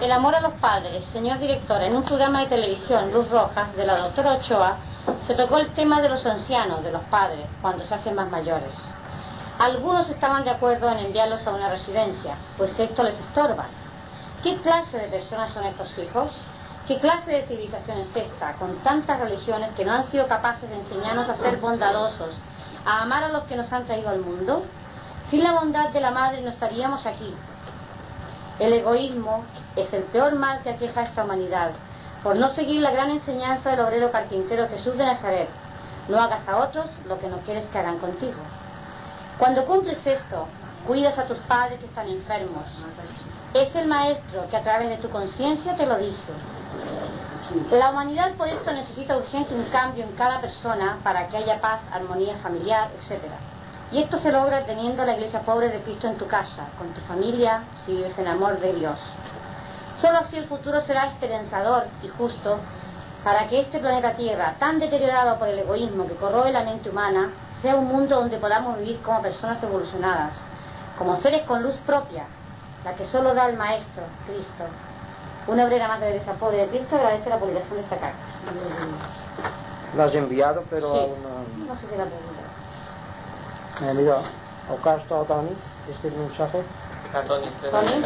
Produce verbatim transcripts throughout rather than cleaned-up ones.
El amor a los padres. Señor director, en un programa de televisión, Luz Rojas, de la doctora Ochoa, se tocó el tema de los ancianos, de los padres, cuando se hacen más mayores. Algunos estaban de acuerdo en enviarlos a una residencia, pues esto les estorba. ¿Qué clase de personas son estos hijos? ¿Qué clase de civilización es esta, con tantas religiones que no han sido capaces de enseñarnos a ser bondadosos, a amar a los que nos han traído al mundo? Sin la bondad de la madre no estaríamos aquí. El egoísmo es el peor mal que aqueja a esta humanidad, por no seguir la gran enseñanza del obrero carpintero Jesús de Nazaret: no hagas a otros lo que no quieres que hagan contigo. Cuando cumples esto, cuidas a tus padres que están enfermos. Es el Maestro que a través de tu conciencia te lo dice. La humanidad por esto necesita urgente un cambio en cada persona para que haya paz, armonía familiar, etcétera. Y esto se logra teniendo la iglesia pobre de Cristo en tu casa, con tu familia, si vives en amor de Dios. Solo así el futuro será esperanzador y justo para que este planeta Tierra, tan deteriorado por el egoísmo que corroe la mente humana, sea un mundo donde podamos vivir como personas evolucionadas, como seres con luz propia, la que solo da el Maestro, Cristo. Una obrera madre de la iglesia pobre de Cristo agradece la publicación de esta carta. La has enviado, pero sí. aún no... no sé si la publico. Eh, mira, acá está Tony, este es el mensaje. Ah, Tony, Tony.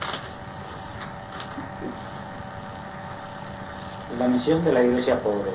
La misión de la iglesia pobre.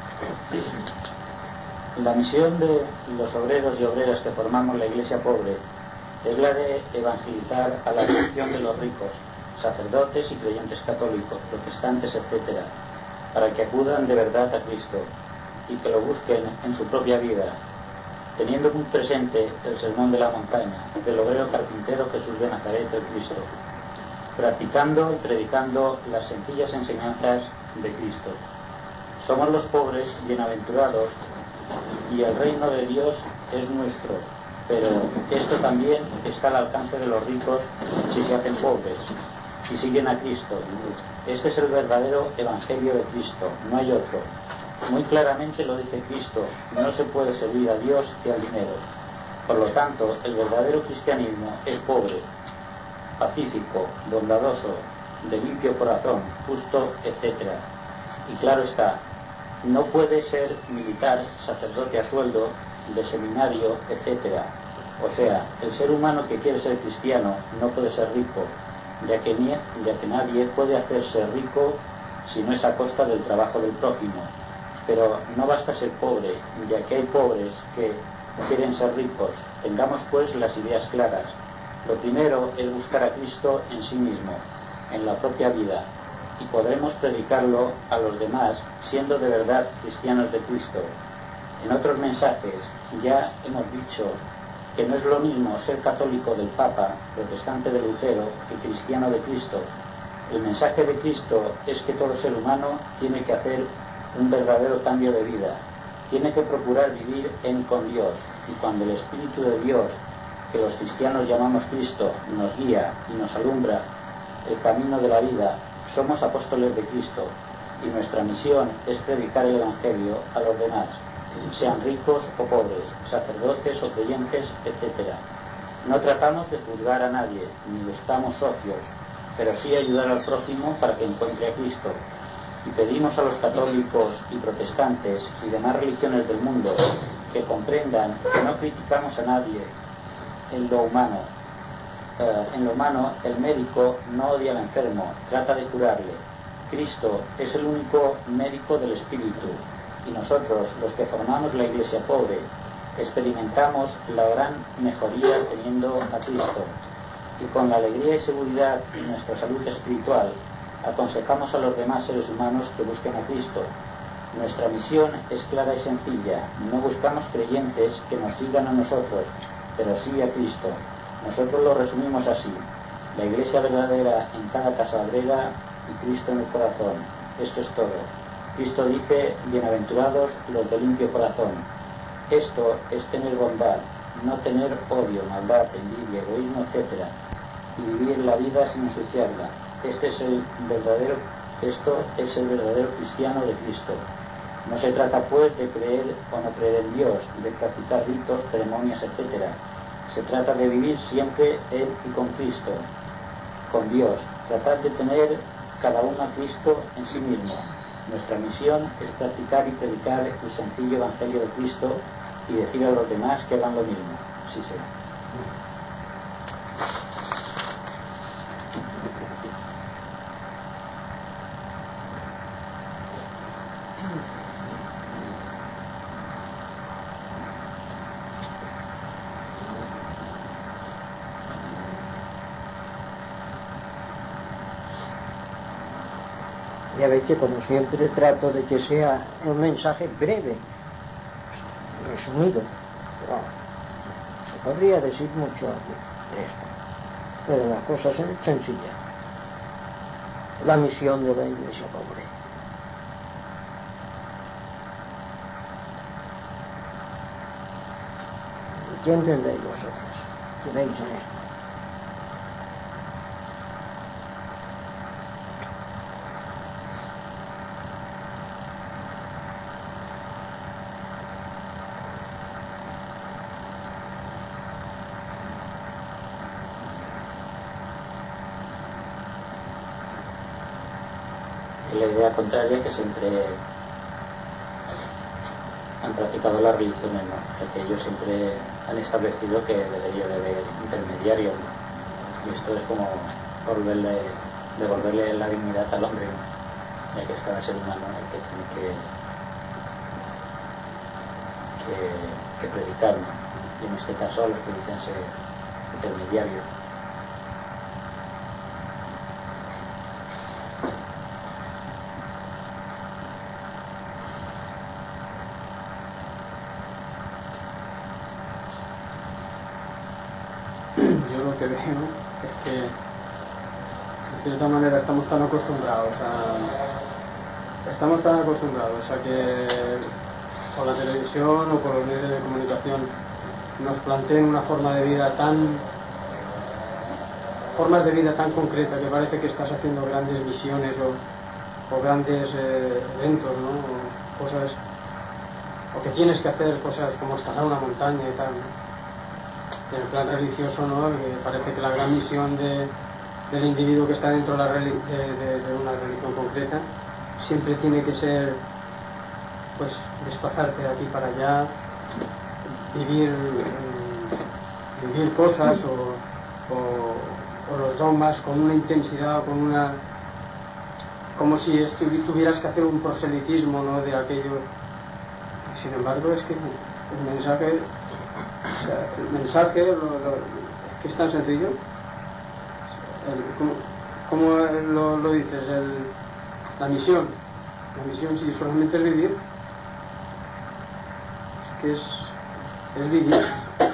La misión de los obreros y obreras que formamos la iglesia pobre es la de evangelizar a la religión de los ricos, sacerdotes y creyentes católicos, protestantes, etcétera, para que acudan de verdad a Cristo y que lo busquen en su propia vida, teniendo muy presente el sermón de la montaña del obrero carpintero Jesús de Nazaret, el Cristo, practicando y predicando las sencillas enseñanzas de Cristo. Somos los pobres bienaventurados y el reino de Dios es nuestro, pero esto también está al alcance de los ricos si se hacen pobres y siguen a Cristo. Este es el verdadero evangelio de Cristo, no hay otro. Muy claramente lo dice Cristo: no se puede servir a Dios y al dinero. Por lo tanto, el verdadero cristianismo es pobre, pacífico, bondadoso, de limpio corazón, justo, etcétera. Y claro está, no puede ser militar, sacerdote a sueldo, de seminario, etcétera. O sea, el ser humano que quiere ser cristiano no puede ser rico, ya que, ni, ya que nadie puede hacerse rico si no es a costa del trabajo del prójimo. Pero no basta ser pobre, ya que hay pobres que quieren ser ricos. Tengamos pues las ideas claras. Lo primero es buscar a Cristo en sí mismo, en la propia vida, y podremos predicarlo a los demás siendo de verdad cristianos de Cristo. En otros mensajes ya hemos dicho que no es lo mismo ser católico del Papa, protestante de Lutero, que cristiano de Cristo. El mensaje de Cristo es que todo ser humano tiene que hacer un verdadero cambio de vida, tiene que procurar vivir en y con Dios, y cuando el Espíritu de Dios, que los cristianos llamamos Cristo, nos guía y nos alumbra el camino de la vida, somos apóstoles de Cristo, y nuestra misión es predicar el Evangelio a los demás, sean ricos o pobres, sacerdotes o creyentes, etcétera. No tratamos de juzgar a nadie, ni buscamos socios, pero sí ayudar al prójimo para que encuentre a Cristo. Y pedimos a los católicos y protestantes y demás religiones del mundo que comprendan que no criticamos a nadie en lo humano. Eh, en lo humano, el médico no odia al enfermo, trata de curarle. Cristo es el único médico del espíritu, y nosotros, los que formamos la iglesia pobre, experimentamos la gran mejoría teniendo a Cristo, y con la alegría y seguridad de nuestra salud espiritual aconsejamos a los demás seres humanos que busquen a Cristo. Nuestra misión es clara y sencilla. No buscamos creyentes que nos sigan a nosotros, pero sí a Cristo. Nosotros lo resumimos así: la iglesia verdadera en cada casa obrera y Cristo en el corazón. Esto es todo. Cristo dice: bienaventurados los de limpio corazón. Esto es tener bondad, no tener odio, maldad, envidia, egoísmo, etcétera, y vivir la vida sin ensuciarla. Este es el verdadero, esto es el verdadero cristiano de Cristo. No se trata pues de creer o no creer en Dios, de practicar ritos, ceremonias, etcétera. Se trata de vivir siempre en y con Cristo. con Dios, tratar de tener cada uno a Cristo en sí mismo. Nuestra misión es practicar y predicar el sencillo Evangelio de Cristo y decir a los demás que hagan lo mismo. Así será. Ya veis que como siempre trato de que sea un mensaje breve, resumido. Pero se podría decir mucho aquí de esto, pero las cosas son sencillas. La misión de la Iglesia pobre. ¿Qué entendéis vosotros? ¿Qué veis en esto? La idea contraria que siempre han practicado las religiones, ¿no? Que ellos siempre han establecido que debería de haber intermediarios, ¿no? Y esto es como volverle, devolverle la dignidad al hombre, ¿no? Ya que es cada ser humano el que tiene que, que, que predicar, ¿no? Y en este caso los que dicen ser intermediarios. Que veo es que de cierta manera estamos tan acostumbrados a estamos tan acostumbrados a que por la televisión o por los medios de comunicación nos planteen una forma de vida tan formas de vida tan concreta que parece que estás haciendo grandes misiones o, o grandes eh, eventos, ¿no? O cosas, o que tienes que hacer cosas como escalar una montaña y tal, ¿no? En el plan religioso, ¿no? Que parece que la gran misión de, del individuo que está dentro de, la, de, de, de una religión concreta siempre tiene que ser, pues, desplazarte de aquí para allá, vivir vivir cosas o, o, o los dogmas con una intensidad o con una, como si tuvieras que hacer un proselitismo, ¿no? De aquello. Sin embargo, es que el mensaje O sea, el mensaje lo, lo, que es tan sencillo. El, ¿Cómo, cómo lo, lo dices? El, la misión. La misión, si solamente es vivir, es que es, es vivir.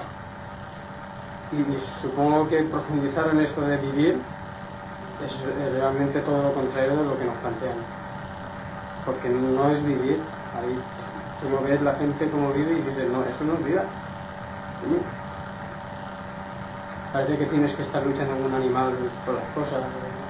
Y, y supongo que profundizar en esto de vivir es, es realmente todo lo contrario de lo que nos plantean. Porque no es vivir. Ahí tú no ves la gente como vive y dices, no, eso no es vida. Parece que tienes que estar luchando con un animal por las cosas.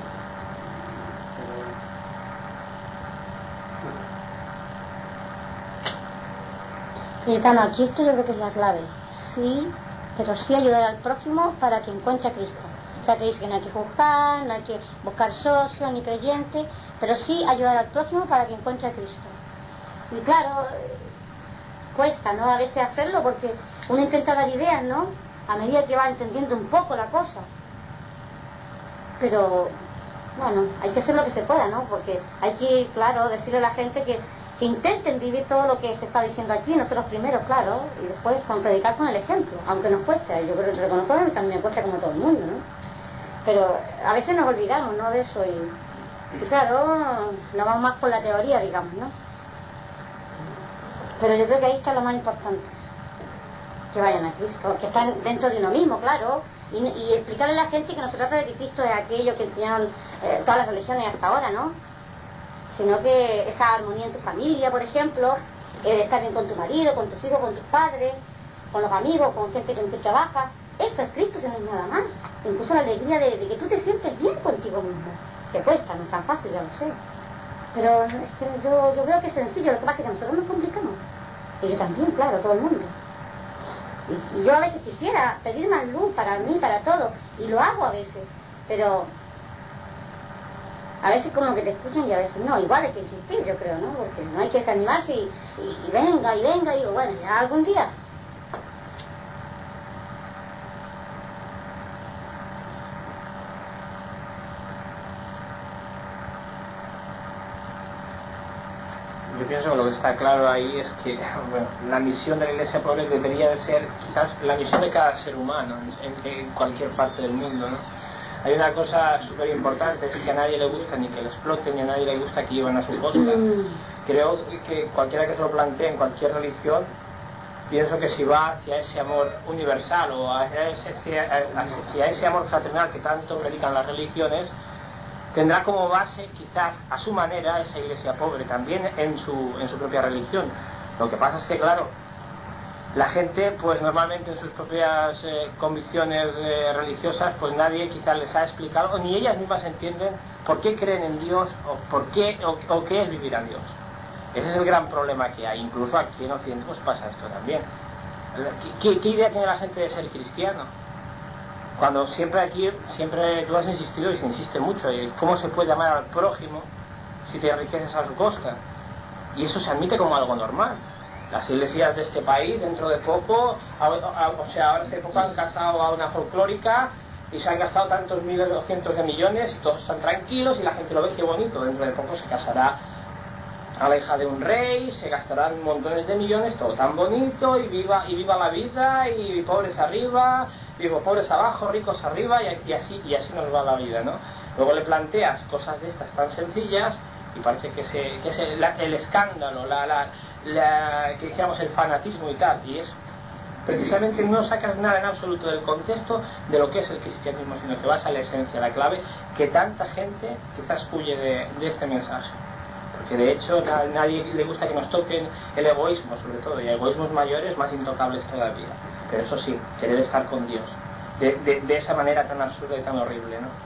Cayetano, aquí esto yo creo que es la clave. Sí, pero sí ayudar al prójimo para que encuentre a Cristo. O sea, que dice que no hay que juzgar, no hay que buscar socios ni creyentes, pero sí ayudar al prójimo para que encuentre a Cristo. Y claro, cuesta, ¿no? A veces hacerlo porque uno intenta dar ideas, ¿no? A medida que va entendiendo un poco la cosa. Pero, bueno, hay que hacer lo que se pueda, ¿no? Porque hay que, claro, decirle a la gente que, que intenten vivir todo lo que se está diciendo aquí, nosotros primero, claro, y después con predicar con el ejemplo, aunque nos cueste. Yo creo que reconozco que también me cuesta como todo el mundo, ¿no? Pero a veces nos olvidamos, ¿no? De eso y, y claro, nos vamos más por la teoría, digamos, ¿no? Pero yo creo que ahí está lo más importante. Que vayan a Cristo, que están dentro de uno mismo, claro, y, y explicarle a la gente que no se trata de que Cristo es aquello que enseñaron eh, todas las religiones hasta ahora, ¿no? Sino que esa armonía en tu familia, por ejemplo, eh, estar bien con tu marido, con tus hijos, con tus padres, con los amigos, con gente con quien trabajas, eso es Cristo, eso no es nada más. Incluso la alegría de, de que tú te sientes bien contigo mismo, que cuesta, no es tan fácil, ya lo sé, pero es que yo, yo veo que es sencillo, lo que pasa es que nosotros nos complicamos, y yo también, claro, todo el mundo. Y, y yo a veces quisiera pedir más luz para mí, para todo, y lo hago a veces, pero A veces como que te escuchan y a veces no. Igual hay que insistir, yo creo, ¿no? Porque no hay que desanimarse y, y, y venga, y venga, y digo, bueno, ya algún día. Yo pienso que lo que está claro ahí es que bueno, la misión de la Iglesia Pobre debería de ser quizás la misión de cada ser humano en, en cualquier parte del mundo, ¿no? Hay una cosa súper importante, es que a nadie le gusta ni que le exploten, ni a nadie le gusta que lleven a su costa. Creo que cualquiera que se lo plantee en cualquier religión, pienso que si va hacia ese amor universal o hacia ese, hacia ese amor fraternal que tanto predican las religiones, tendrá como base quizás a su manera esa Iglesia Pobre también en su, en su propia religión. Lo que pasa es que claro, la gente pues normalmente en sus propias eh, convicciones eh, religiosas pues nadie quizás les ha explicado o ni ellas mismas entienden por qué creen en Dios o por qué o, o qué es vivir a Dios. Ese es el gran problema que hay. Incluso aquí en Occidente pues pasa esto también. ¿Qué, qué, qué idea tiene la gente de ser cristiano? Cuando siempre aquí, siempre tú has insistido y se insiste mucho, y cómo se puede amar al prójimo si te enriqueces a su costa. Y eso se admite como algo normal. Las iglesias de este país, dentro de poco, a, a, o sea, ahora hace poco han casado a una folclórica y se han gastado tantos miles o cientos de millones y todos están tranquilos y la gente lo ve, qué bonito. Dentro de poco se casará a la hija de un rey, se gastarán montones de millones, todo tan bonito, y viva, y viva la vida, y pobres arriba, y pobres abajo, ricos arriba, y, y así y así nos va la vida, ¿no? Luego le planteas cosas de estas tan sencillas y parece que, se, que es el, el escándalo, la, la, la, que dijéramos el fanatismo y tal, y es precisamente no sacas nada en absoluto del contexto de lo que es el cristianismo, sino que vas a la esencia, la clave, que tanta gente quizás huye de, de este mensaje. Porque de hecho a nadie le gusta que nos toquen el egoísmo, sobre todo, y egoísmos mayores más intocables todavía. Pero eso sí, querer estar con Dios, de, de, de esa manera tan absurda y tan horrible, ¿no?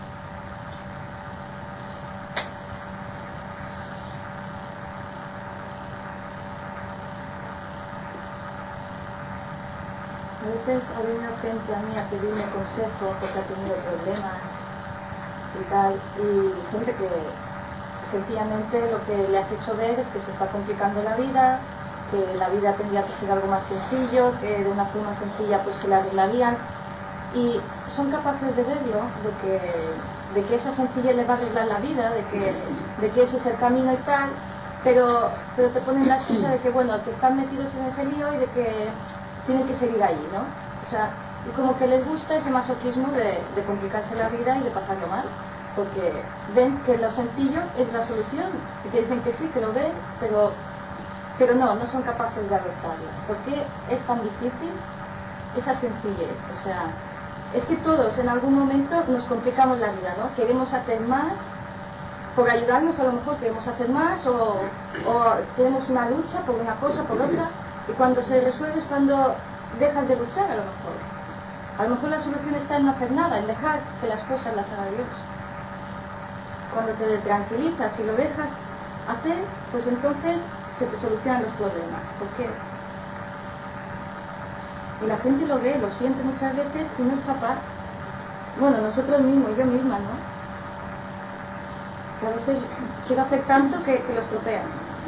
A veces ha venido gente a mí a pedirme consejo porque ha tenido problemas y tal, y gente que sencillamente lo que le has hecho ver es que se está complicando la vida, que la vida tendría que ser algo más sencillo, que de una forma sencilla pues se la arreglarían, y son capaces de verlo, de que, de que esa sencillez le va a arreglar la vida, de que, de que ese es el camino y tal, pero, pero te ponen la excusa de que bueno, que están metidos en ese lío y de que tienen que seguir ahí, ¿no? O sea, y como que les gusta ese masoquismo de, de complicarse la vida y de pasarlo mal, porque ven que lo sencillo es la solución y te dicen que sí, que lo ven, pero, pero no, no son capaces de adoptarla. ¿Por qué es tan difícil esa sencillez? O sea, es que todos en algún momento nos complicamos la vida, ¿no? Queremos hacer más, por ayudarnos a lo mejor queremos hacer más, o, o tenemos una lucha por una cosa, por otra, y cuando se resuelve es cuando dejas de luchar a lo mejor. A lo mejor la solución está en no hacer nada, en dejar que las cosas las haga Dios. Cuando te tranquilizas y lo dejas hacer, pues entonces se te solucionan los problemas. ¿Por qué? Y la gente lo ve, lo siente muchas veces y no es capaz. Bueno, nosotros mismos, yo misma, ¿no? Que a veces quiero hacer tanto que, que lo estropeas.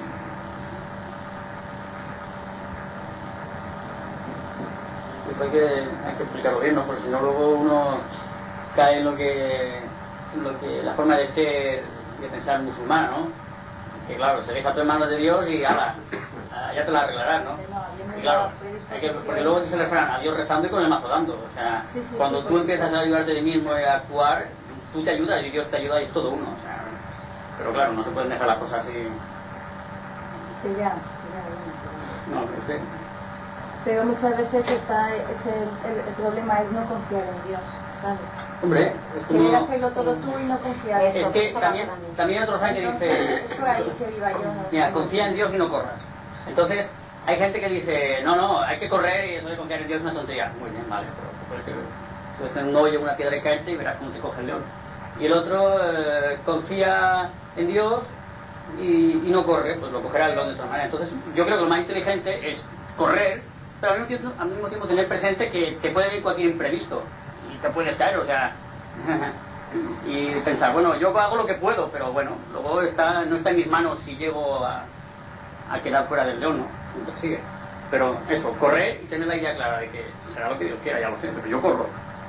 Pues hay que, hay que explicarlo bien, ¿no? Porque si no luego uno cae en lo que, en lo que la forma de ser, de pensar musulmana, ¿no? Que claro, se deja todo en manos de Dios y ala, ya te la arreglarás, ¿no? Y claro, hay que, porque luego dice el refrán, a Dios rezando y con el mazo dando. O sea, sí, sí, cuando sí, tú empiezas a ayudarte de mismo y a actuar, tú te ayudas y Dios te ayuda y es todo uno. O sea, pero claro, no se pueden dejar las cosas así. Sí, ya, ya, No, no sé. Pero muchas veces está ese, el, el problema es no confiar en Dios, ¿sabes? Hombre, es como... Querer hacerlo todo tú y no confiar en Es Dios. que también, también hay otros hay que dice... Es por ahí que viva yo. ¿no? Mira, confía en Dios y no corras. Entonces, hay gente que dice, no, no, hay que correr y eso de confiar en Dios es una tontería. Muy bien, vale, pero puedes, puedes tener un hoyo, una piedra y caerte y verás cómo te coge el león. Y el otro eh, confía en Dios y, y no corre, pues lo cogerá el león de otra manera. Entonces, yo creo que lo más inteligente es correr, pero al mismo tiempo, al mismo tiempo tener presente que te puede venir cualquier imprevisto y te puedes caer, o sea, y pensar, bueno, yo hago lo que puedo, pero bueno, luego está, no está en mis manos si llego a, a quedar fuera del león, ¿no? Entonces sigue. Pero eso, correr y tener la idea clara de que será lo que Dios quiera, ya lo sé, pero yo corro.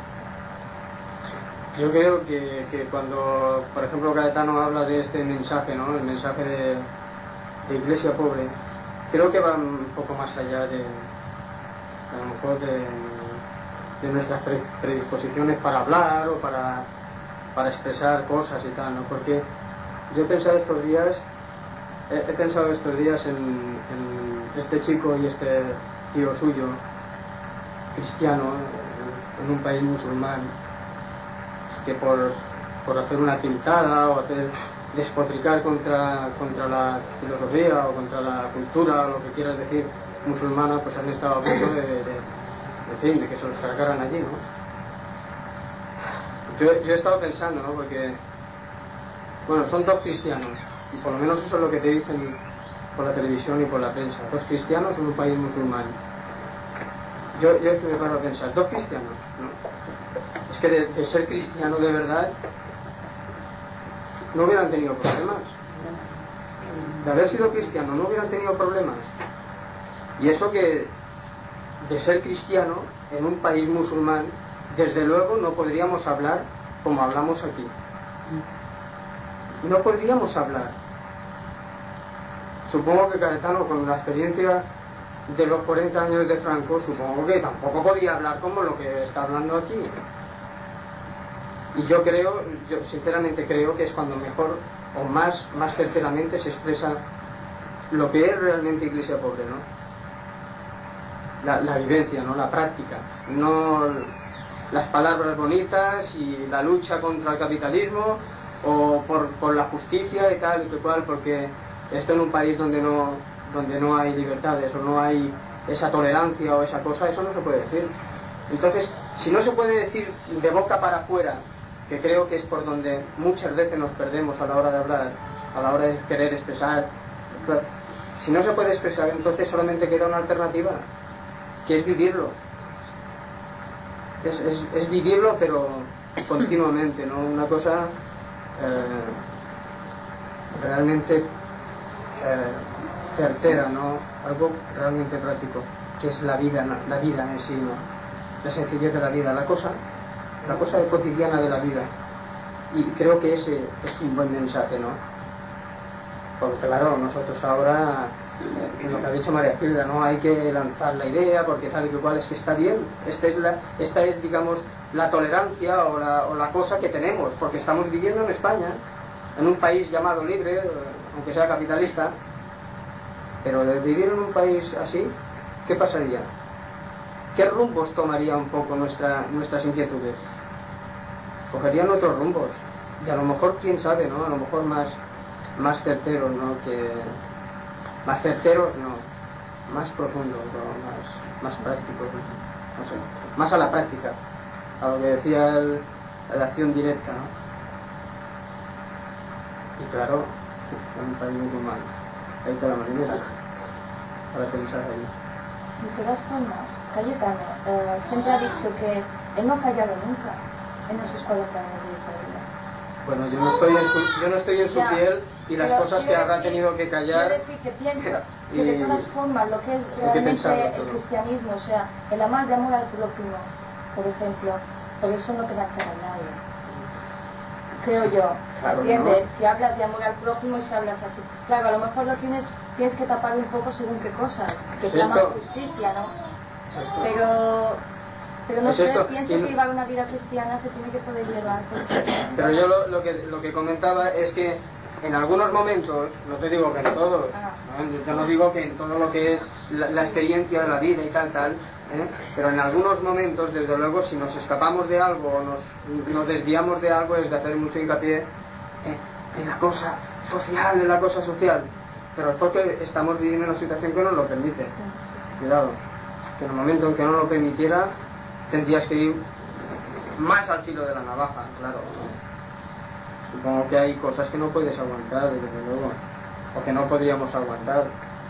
Yo creo que, que cuando, por ejemplo, Caetano habla de este mensaje, ¿no? El mensaje de, de iglesia pobre, creo que va un poco más allá de, a lo mejor, de, de nuestras pre predisposiciones para hablar o para, para expresar cosas y tal, ¿no? Porque yo he pensado estos días, he, he pensado estos días en, en este chico y este tío suyo, cristiano, en, en un país musulmán, que por, por hacer una pintada o hacer despotricar contra, contra la filosofía o contra la cultura o lo que quieras decir musulmana, pues han estado a punto de, de, de, fin, de que se los cargaran allí, ¿no? Yo, yo he estado pensando, ¿no? Porque, bueno, son dos cristianos, y por lo menos eso es lo que te dicen por la televisión y por la prensa, dos cristianos en un país musulmán. Yo, yo es que me paro a pensar, dos cristianos, ¿no? Es que de, de ser cristiano de verdad no hubieran tenido problemas. De haber sido cristiano no hubieran tenido problemas. Y eso que de ser cristiano en un país musulmán, desde luego no podríamos hablar como hablamos aquí. No podríamos hablar. Supongo que Caetano, con la experiencia de los cuarenta años de Franco, supongo que tampoco podía hablar como lo que está hablando aquí. Y yo creo, yo sinceramente creo que es cuando mejor o más, más certeramente se expresa lo que es realmente iglesia pobre, ¿no? La, la vivencia, ¿no? La práctica, no las palabras bonitas y la lucha contra el capitalismo o por, por la justicia y tal y que cual, porque esto en un país donde no, donde no hay libertades o no hay esa tolerancia o esa cosa, eso no se puede decir. Entonces, si no se puede decir de boca para afuera, que creo que es por donde muchas veces nos perdemos a la hora de hablar, a la hora de querer expresar, si no se puede expresar, entonces solamente queda una alternativa, que es vivirlo. Es, es, es vivirlo, pero continuamente, ¿no? Una cosa eh, realmente eh, certera, ¿no? Algo realmente práctico, que es la vida, la vida en sí, ¿no? La sencillez de la vida, la cosa la cosa cotidiana de la vida, y creo que ese es un buen mensaje, ¿no? Porque claro, nosotros ahora, eh, lo que ha dicho María Gilda, ¿no? Hay que lanzar la idea, porque tal y que cual es que está bien, esta es, la, esta es digamos, la tolerancia o la, o la cosa que tenemos, porque estamos viviendo en España, en un país llamado libre, aunque sea capitalista, pero de vivir en un país así, ¿qué pasaría? ¿Qué rumbos tomaría un poco nuestra, nuestras inquietudes? Cogerían otros rumbos, y a lo mejor, quién sabe, ¿no? A lo mejor más, más certeros, ¿no? Que, más certeros, no, más profundos, ¿no? más, más prácticos, ¿no? No sé, más a la práctica, a lo que decía el, la acción directa, ¿no? Y claro, en un país musulmán, ahí está la marinera, para pensar ahí. De todas formas, Cayetano eh, siempre ha dicho que él no ha callado nunca en esos cuarenta años de dictadura. Bueno, yo no estoy en su, yo no estoy en su Ya, piel y las cosas que habrá decir, tenido que callar. Quiero decir que pienso y, que de todas formas lo que es realmente el todo. cristianismo, o sea, el amar de amor al prójimo, por ejemplo, por eso no te va a quedar a nadie. Creo yo, Claro, ¿entiendes? ¿no? Si hablas de amor al prójimo y si hablas así. Claro, a lo mejor lo tienes, tienes que tapar un poco según qué cosas, que ¿Es claman esto? justicia, ¿no? Pero, pero no ¿Es sé, esto? pienso Y- que llevar una vida cristiana se tiene que poder llevar. Porque... Pero yo lo, lo, que, lo que comentaba es que en algunos momentos, no te digo que en todos, ¿no? Yo, yo no digo que en todo lo que es la, la experiencia de la vida y tal, tal, ¿eh? Pero en algunos momentos, desde luego, si nos escapamos de algo o nos, nos desviamos de algo, es de hacer mucho hincapié en, en la cosa social, en la cosa social. Pero es porque estamos viviendo una situación que nos lo permite. Cuidado, que en el momento en que no lo permitiera, tendrías que ir más al filo de la navaja, claro, ¿no? Supongo que hay cosas que no puedes aguantar, desde luego, o que no podríamos aguantar.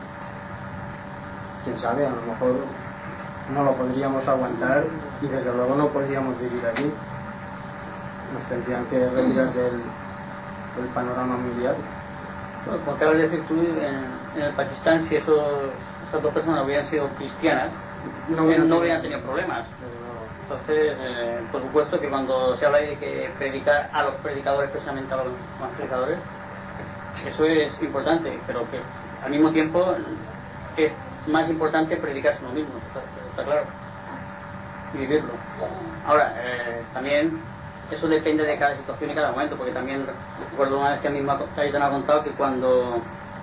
Quién sabe, a lo mejor no lo podríamos aguantar y desde luego no podríamos vivir allí. nos tendrían que retirar del, del panorama mundial. Bueno, como acabas de decir tú, en, en el Pakistán, si esos, esas dos personas hubieran sido cristianas, no hubieran, no hubieran tenido problemas. Entonces, eh, por supuesto que cuando se habla de que predicar a los predicadores, precisamente a los evangelizadores, eso es importante, pero que al mismo tiempo es más importante predicarse uno mismo, está, está claro, y vivirlo. Ahora, eh, también eso depende de cada situación y cada momento, porque también recuerdo una vez que a mí me ha contado que cuando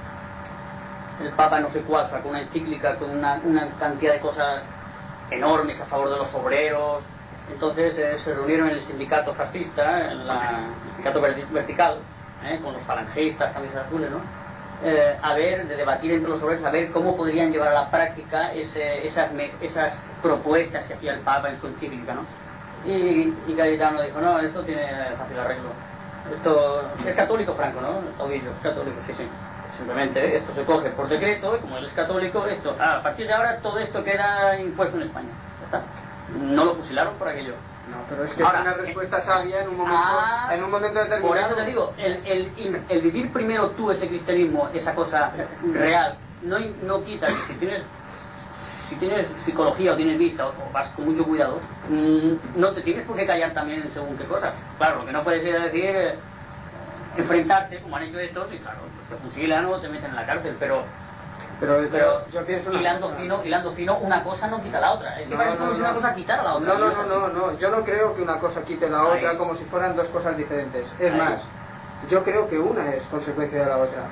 el Papa no sé cuál sacó una encíclica con una, una cantidad de cosas enormes a favor de los obreros, entonces eh, se reunieron en el sindicato fascista, en la, el sindicato vertical, eh, con los falangistas, camisas azules, ¿no? Eh, a ver, de debatir entre los obreros, a ver cómo podrían llevar a la práctica ese, esas, esas propuestas que hacía el Papa en su encíclica, ¿no? Y, y Cayetano dijo, no, esto tiene fácil arreglo. Esto es católico Franco, ¿no? Caudillo, es católico, sí, sí. Simplemente esto se coge por decreto, y como él es católico, esto, ah, a partir de ahora todo esto queda impuesto en España. Ya está. No lo fusilaron por aquello. No, pero es que ahora, es una respuesta eh, sabia en un momento, ah, en un momento determinado. Por eso te digo, el, el, el vivir primero tú ese cristianismo, esa cosa real, no, no quita que si tienes si tienes psicología o tienes vista o, o vas con mucho cuidado, mmm, no te tienes por qué callar también según qué cosas. Claro, lo que no puedes es decir eh, enfrentarte, como han hecho estos, y claro, pues te fusilan o te meten en la cárcel, pero Pero, pero, pero yo pienso una hilando cosa. fino, hilando fino, una cosa no quita la otra. Es que No, parece no, como si no. una cosa quitara la otra. No, no, es no, así. no, no, yo no creo que una cosa quite la otra Ahí. como si fueran dos cosas diferentes. Es Ahí. más, yo creo que una es consecuencia de la otra.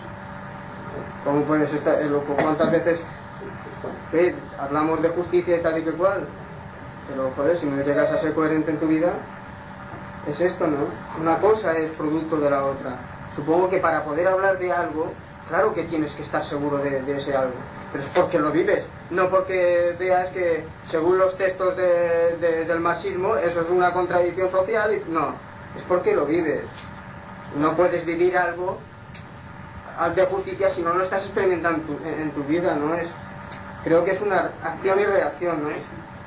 ¿Cómo puedes estar? ¿Cuántas veces ¿qué? Hablamos de justicia y tal y que cual? Pero joder, si no llegas a ser coherente en tu vida, es esto, ¿no? Una cosa es producto de la otra. Supongo que para poder hablar de algo, claro que tienes que estar seguro de, de ese algo, pero es porque lo vives, no porque veas que según los textos de, de, del marxismo eso es una contradicción social, y no, es porque lo vives. No puedes vivir algo de justicia si no lo estás experimentando en tu, en tu vida, ¿no? Es, creo que es una acción y reacción, ¿no?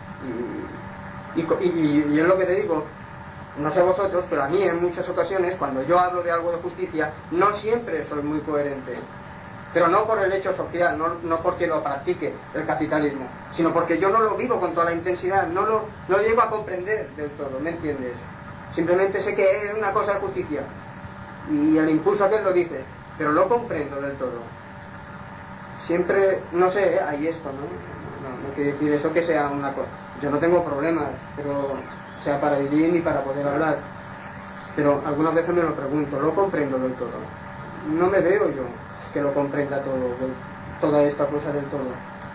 Y, y, y, y es lo que te digo, no sé vosotros, pero a mí en muchas ocasiones, cuando yo hablo de algo de justicia, no siempre soy muy coherente. Pero no por el hecho social, no, no porque lo practique el capitalismo, sino porque yo no lo vivo con toda la intensidad, no lo, no lo llego a comprender del todo, ¿me entiendes? Simplemente sé que es una cosa de justicia, y el impulso aquel lo dice, pero lo comprendo del todo. Siempre, no sé, hay esto, ¿no? No, no quiere decir eso que sea una cosa. Yo no tengo problemas, pero sea para vivir ni para poder hablar. Pero algunas veces me lo pregunto, ¿lo comprendo del todo? No me veo yo que lo comprenda todo, del, toda esta cosa del todo.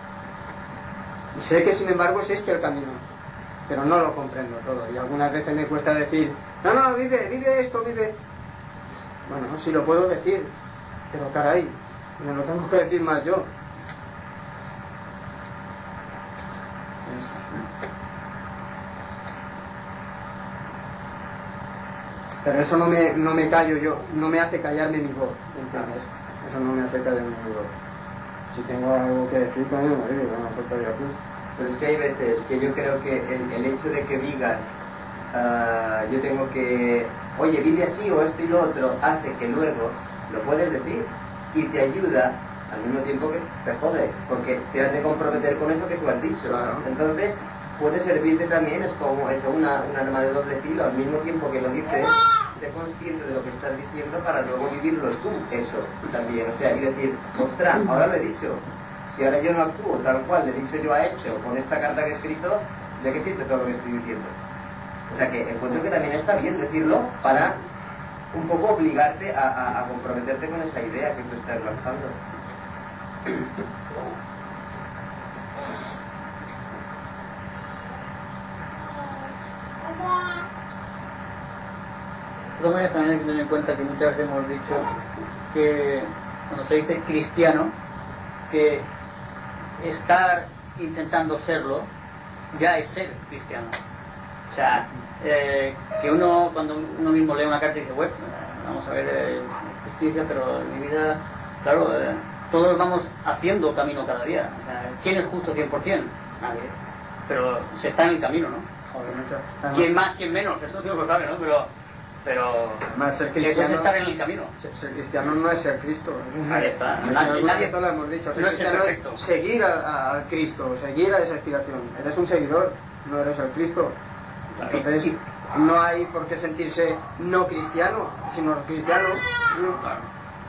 Y sé que sin embargo es este el camino, pero no lo comprendo todo. Y algunas veces me cuesta decir, no, no, vive, vive esto, vive. Bueno, sí lo puedo decir, pero caray, me lo tengo que decir más yo. Pero eso no me, no me callo yo, no me hace callarme mi voz, ¿entiendes? Eso no me hace callarme mi voz. Si tengo algo que decir también, me digo, bueno, pues estoy aquí. Pero es que hay veces que yo creo que el, el hecho de que digas, uh, yo tengo que, oye, vive así o esto y lo otro, hace que luego lo puedes decir y te ayuda al mismo tiempo que te jode, porque te has de comprometer con eso que tú has dicho. Claro. Entonces, puede servirte también, es como eso, una, un arma de doble filo, al mismo tiempo que lo dices, sé consciente de lo que estás diciendo para luego vivirlo tú, eso también, o sea, y decir, ostras, ahora lo he dicho, si ahora yo no actúo tal cual le he dicho yo a este o con esta carta que he escrito, ¿de qué sirve todo lo que estoy diciendo? O sea que encuentro que también está bien decirlo para un poco obligarte a, a, a comprometerte con esa idea que tú estás lanzando. De todas maneras también hay que tener en cuenta que muchas veces hemos dicho que cuando se dice cristiano, que estar intentando serlo ya es ser cristiano. O sea, eh, que uno cuando uno mismo lee una carta y dice, bueno, vamos a ver eh, justicia, pero en mi vida, claro, eh, todos vamos haciendo camino cada día. O sea, ¿quién es justo cien por cien? Nadie. Pero se está en el camino, ¿no? Joder, quién más, quién menos, eso Dios lo sabe, ¿no? Pero, pero además, ser eso cristiano, es estar en el camino. Ser, ser cristiano no es ser Cristo. Ahí está. En Nadie, algún nadie momento lo hemos dicho. Ser no es ser cristiano perfecto. es seguir a, a, al Cristo, seguir a esa inspiración. Eres un seguidor, no eres el Cristo. Claro. Entonces, Y- no hay por qué sentirse no cristiano, sino cristiano. Claro.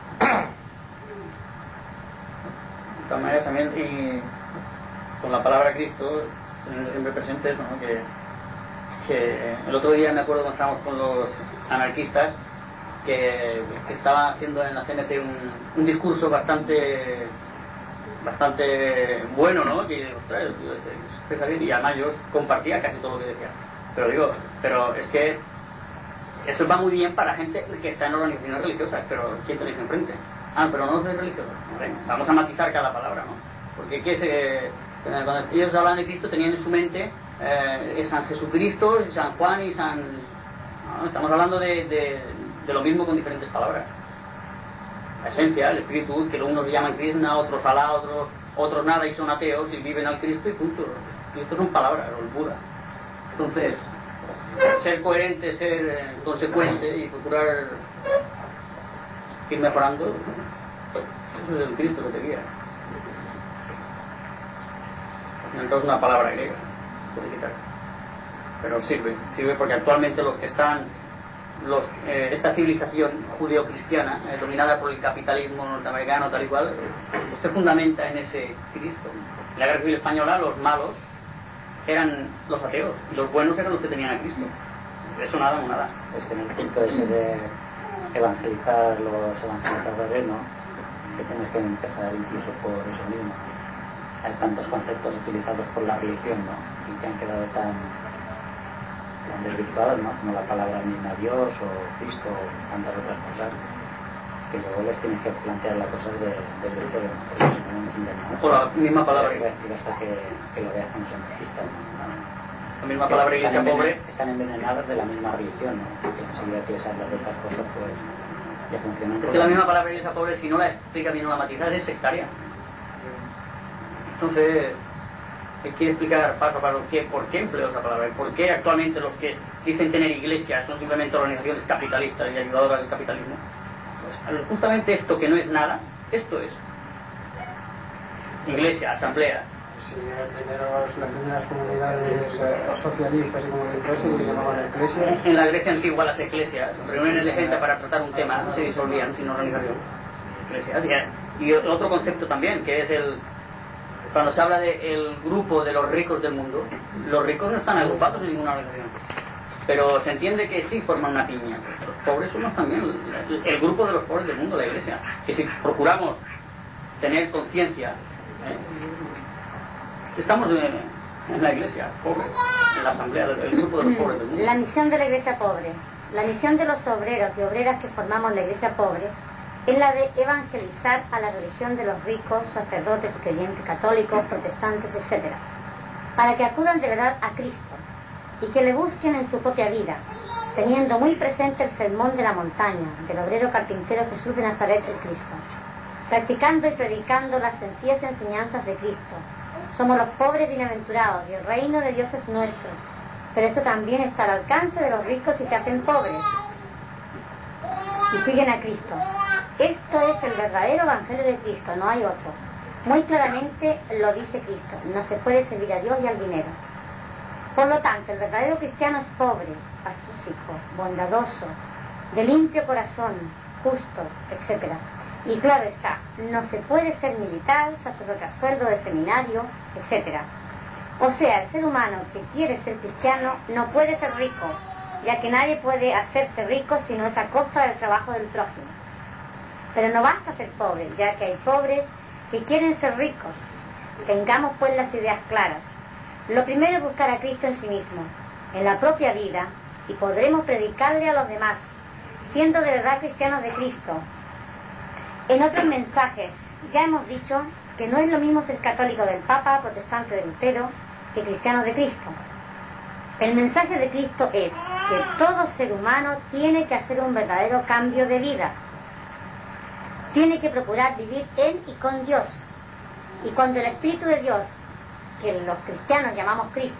De todas maneras también, y con la palabra Cristo, tener siempre presente eso, ¿no? Que, que el otro día me acuerdo cuando estábamos con los anarquistas, que, que estaba haciendo en la C N T un, un discurso bastante bastante bueno, ¿no? Que, ostras, el tío se expresa bien, y además yo compartía casi todo lo que decía. Pero digo, pero es que eso va muy bien para gente que está en organizaciones religiosas, pero ¿quién te lo dice enfrente? Ah, pero no soy religioso. Vale, vamos a matizar cada palabra, ¿no? Porque ¿qué se, cuando ellos hablan de Cristo tenían en su mente eh, San Jesucristo, San Juan y San... No, estamos hablando de, de, de lo mismo con diferentes palabras. La esencia, el espíritu, que unos llaman Krishna, otros Alá, otros, otros nada y son ateos y viven al Cristo y punto. Cristo son palabras, o el Buda. Entonces, ser coherente, ser eh, consecuente y procurar ir mejorando, eso es el Cristo que te guía. Entonces es una palabra griega, puede quitar. Pero sirve, sirve porque actualmente los que están, los, eh, esta civilización judeo-cristiana, eh, dominada por el capitalismo norteamericano tal y cual, eh, se fundamenta en ese Cristo. En la Guerra Civil Española los malos eran los ateos y los buenos eran los que tenían a Cristo. Eso nada, no nada. Es que en el punto ese de evangelizar los evangelizadores, ¿no? Que tienes que empezar incluso por eso mismo. Hay tantos conceptos utilizados por la religión, ¿no? Y que han quedado tan, tan desvirtuados, ¿no? Como la palabra misma Dios o Cristo o tantas otras cosas, que luego les tienes que plantear las cosas de, desde cero, ¿no? Porque si no nos engañamos. O la misma palabra. Y basta que, que lo veas como son registas, ¿no? La misma palabra Que iglesia están pobre. envenen- Están envenenadas de la misma religión, ¿no? Que enseguida que les hablas de estas cosas, pues ya funcionan. Es que la misma palabra iglesia pobre, si no la explica bien o la matiza, es sectaria. Entonces, hay que explicar paso a paso qué, por qué empleo esa palabra, y por qué actualmente los que dicen tener iglesias son simplemente organizaciones capitalistas y ayudadoras del capitalismo. Pues, justamente esto que no es nada, esto es. Iglesia, asamblea. Sí, primero, las primeras comunidades eh, socialistas y comunitarias se llamaban iglesia. En la Grecia antigua las eclesias, reuniones de gente para tratar un tema, no se disolvían sin organización. Eclesias. Y otro concepto también, que es el... Cuando se habla del grupo de los ricos del mundo, los ricos no están agrupados en ninguna organización. Pero se entiende que sí forman una piña. Los pobres somos también el, el grupo de los pobres del mundo, la iglesia. Que si procuramos tener conciencia, ¿eh? Estamos en, en la iglesia pobre, en la asamblea, el grupo de los pobres del mundo. La misión de la iglesia pobre, la misión de los obreros y obreras que formamos la iglesia pobre es la de evangelizar a la religión de los ricos, sacerdotes y creyentes católicos, protestantes, etcétera, para que acudan de verdad a Cristo y que le busquen en su propia vida, teniendo muy presente el sermón de la montaña del obrero carpintero Jesús de Nazaret el Cristo, practicando y predicando las sencillas enseñanzas de Cristo. Somos los pobres bienaventurados y el reino de Dios es nuestro, pero esto también está al alcance de los ricos si se hacen pobres y siguen a Cristo. Esto es el verdadero evangelio de Cristo, no hay otro. Muy claramente lo dice Cristo, no se puede servir a Dios y al dinero. Por lo tanto, el verdadero cristiano es pobre, pacífico, bondadoso, de limpio corazón, justo, etcétera. Y claro está, no se puede ser militar, sacerdote a sueldo de seminario, etcétera. O sea, el ser humano que quiere ser cristiano no puede ser rico, ya que nadie puede hacerse rico si no es a costa del trabajo del prójimo. Pero no basta ser pobre, ya que hay pobres que quieren ser ricos. Tengamos pues las ideas claras. Lo primero es buscar a Cristo en sí mismo, en la propia vida, y podremos predicarle a los demás, siendo de verdad cristianos de Cristo. En otros mensajes ya hemos dicho que no es lo mismo ser católico del Papa, protestante de Lutero, que cristiano de Cristo. El mensaje de Cristo es que todo ser humano tiene que hacer un verdadero cambio de vida. Tiene que procurar vivir en y con Dios. Y cuando el Espíritu de Dios, que los cristianos llamamos Cristo,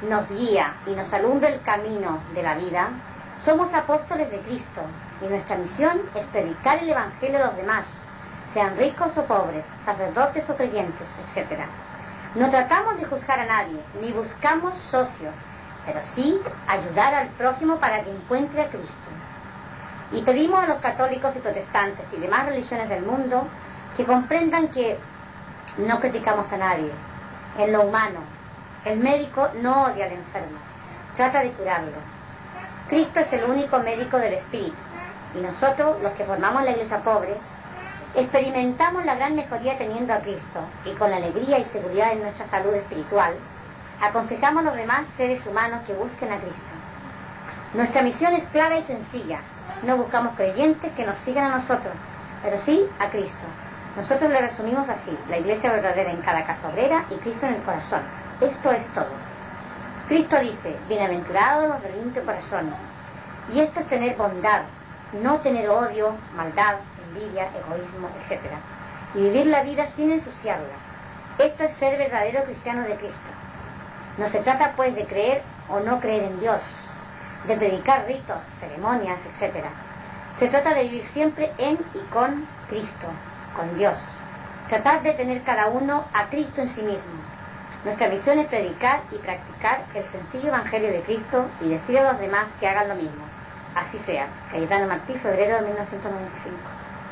nos guía y nos alumbra el camino de la vida, somos apóstoles de Cristo y nuestra misión es predicar el Evangelio a los demás, sean ricos o pobres, sacerdotes o creyentes, etcétera. No tratamos de juzgar a nadie, ni buscamos socios, pero sí ayudar al prójimo para que encuentre a Cristo. Y pedimos a los católicos y protestantes y demás religiones del mundo que comprendan que no criticamos a nadie. En lo humano, el médico no odia al enfermo, trata de curarlo. Cristo es el único médico del espíritu, y nosotros, los que formamos la iglesia pobre, experimentamos la gran mejoría teniendo a Cristo, y con la alegría y seguridad en nuestra salud espiritual, aconsejamos a los demás seres humanos que busquen a Cristo. Nuestra misión es clara y sencilla. No buscamos creyentes que nos sigan a nosotros, pero sí a Cristo. Nosotros le resumimos así: la iglesia verdadera en cada casa obrera y Cristo en el corazón. Esto es todo. Cristo dice: bienaventurados los de limpio corazón. Y esto es tener bondad, no tener odio, maldad, envidia, egoísmo, etcétera. Y vivir la vida sin ensuciarla. Esto es ser verdadero cristiano de Cristo. No se trata pues de creer o no creer en Dios, de predicar ritos, ceremonias, etcétera. Se trata de vivir siempre en y con Cristo, con Dios. Tratar de tener cada uno a Cristo en sí mismo. Nuestra misión es predicar y practicar el sencillo Evangelio de Cristo y decir a los demás que hagan lo mismo. Así sea. Cayetano Martí, febrero de mil novecientos noventa y cinco.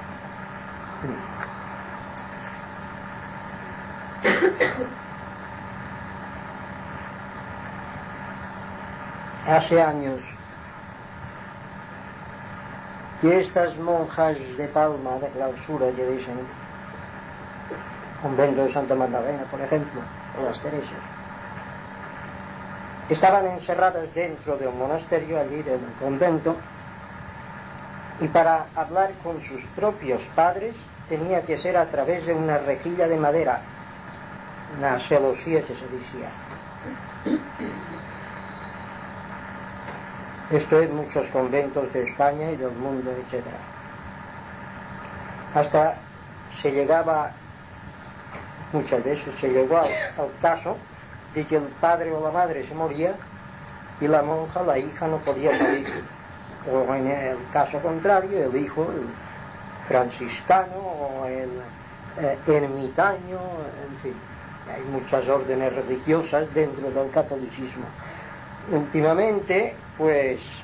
Hace años que estas monjas de Palma, de clausura, que dicen, convento de Santa Magdalena, por ejemplo, o las Teresas, estaban encerradas dentro de un monasterio, allí en un convento, y para hablar con sus propios padres tenía que ser a través de una rejilla de madera, una celosía que se decía. Esto en muchos conventos de España y del mundo, etcétera. Hasta se llegaba, muchas veces se llegó al, al caso de que el padre o la madre se moría y la monja, la hija, no podía salir. O en el caso contrario, el hijo, el franciscano o el eh, ermitaño, en fin. Hay muchas órdenes religiosas dentro del catolicismo. Últimamente, pues,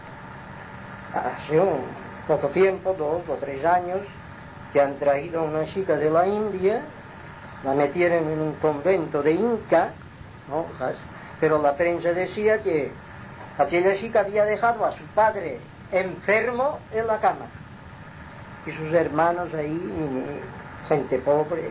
hace un poco tiempo, dos o tres años, que han traído a una chica de la India, la metieron en un convento de Inca, monjas, pero la prensa decía que aquella chica había dejado a su padre enfermo en la cama, y sus hermanos ahí, gente pobre.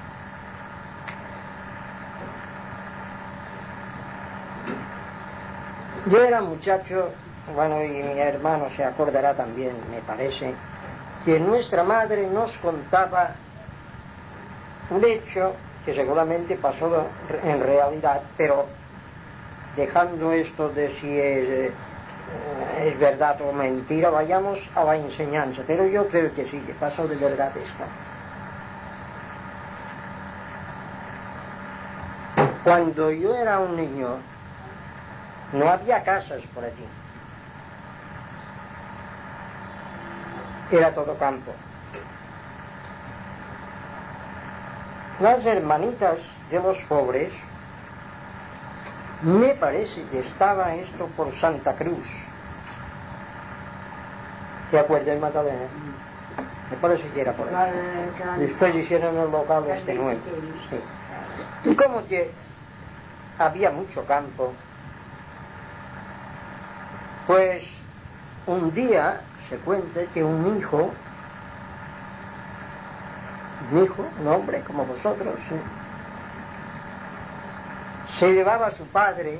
Yo era muchacho, bueno, y mi hermano se acordará también, me parece, que nuestra madre nos contaba un hecho que seguramente pasó en realidad, pero dejando esto de si es, eh, es verdad o mentira, vayamos a la enseñanza, pero yo creo que sí, que pasó de verdad esto. Cuando yo era un niño, no había casas por allí. Era todo campo. Las hermanitas de los pobres, me parece que estaba esto por Santa Cruz. ¿Te acuerdas de Magdalena? Me parece que era por ahí. Después hicieron el local este nuevo. Sí. Y como que había mucho campo, pues un día se cuenta que un hijo, un hijo, un hombre como vosotros, ¿sí?, se llevaba a su padre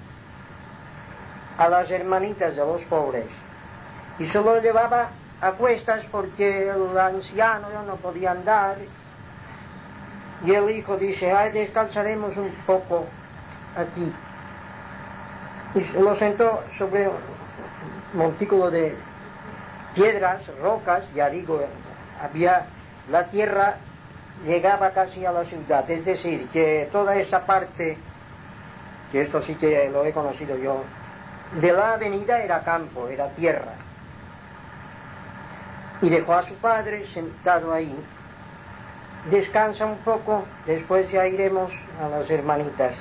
a las hermanitas de los pobres y se lo llevaba a cuestas porque el anciano no podía andar, y el hijo dice: ay, descansaremos un poco aquí, y lo sentó sobre un montículo de piedras, rocas, ya digo, había la tierra, llegaba casi a la ciudad, es decir, que toda esa parte que esto sí que lo he conocido yo, de la avenida era campo, era tierra. Y dejó a su padre sentado ahí. Descansa un poco, después ya iremos a las hermanitas.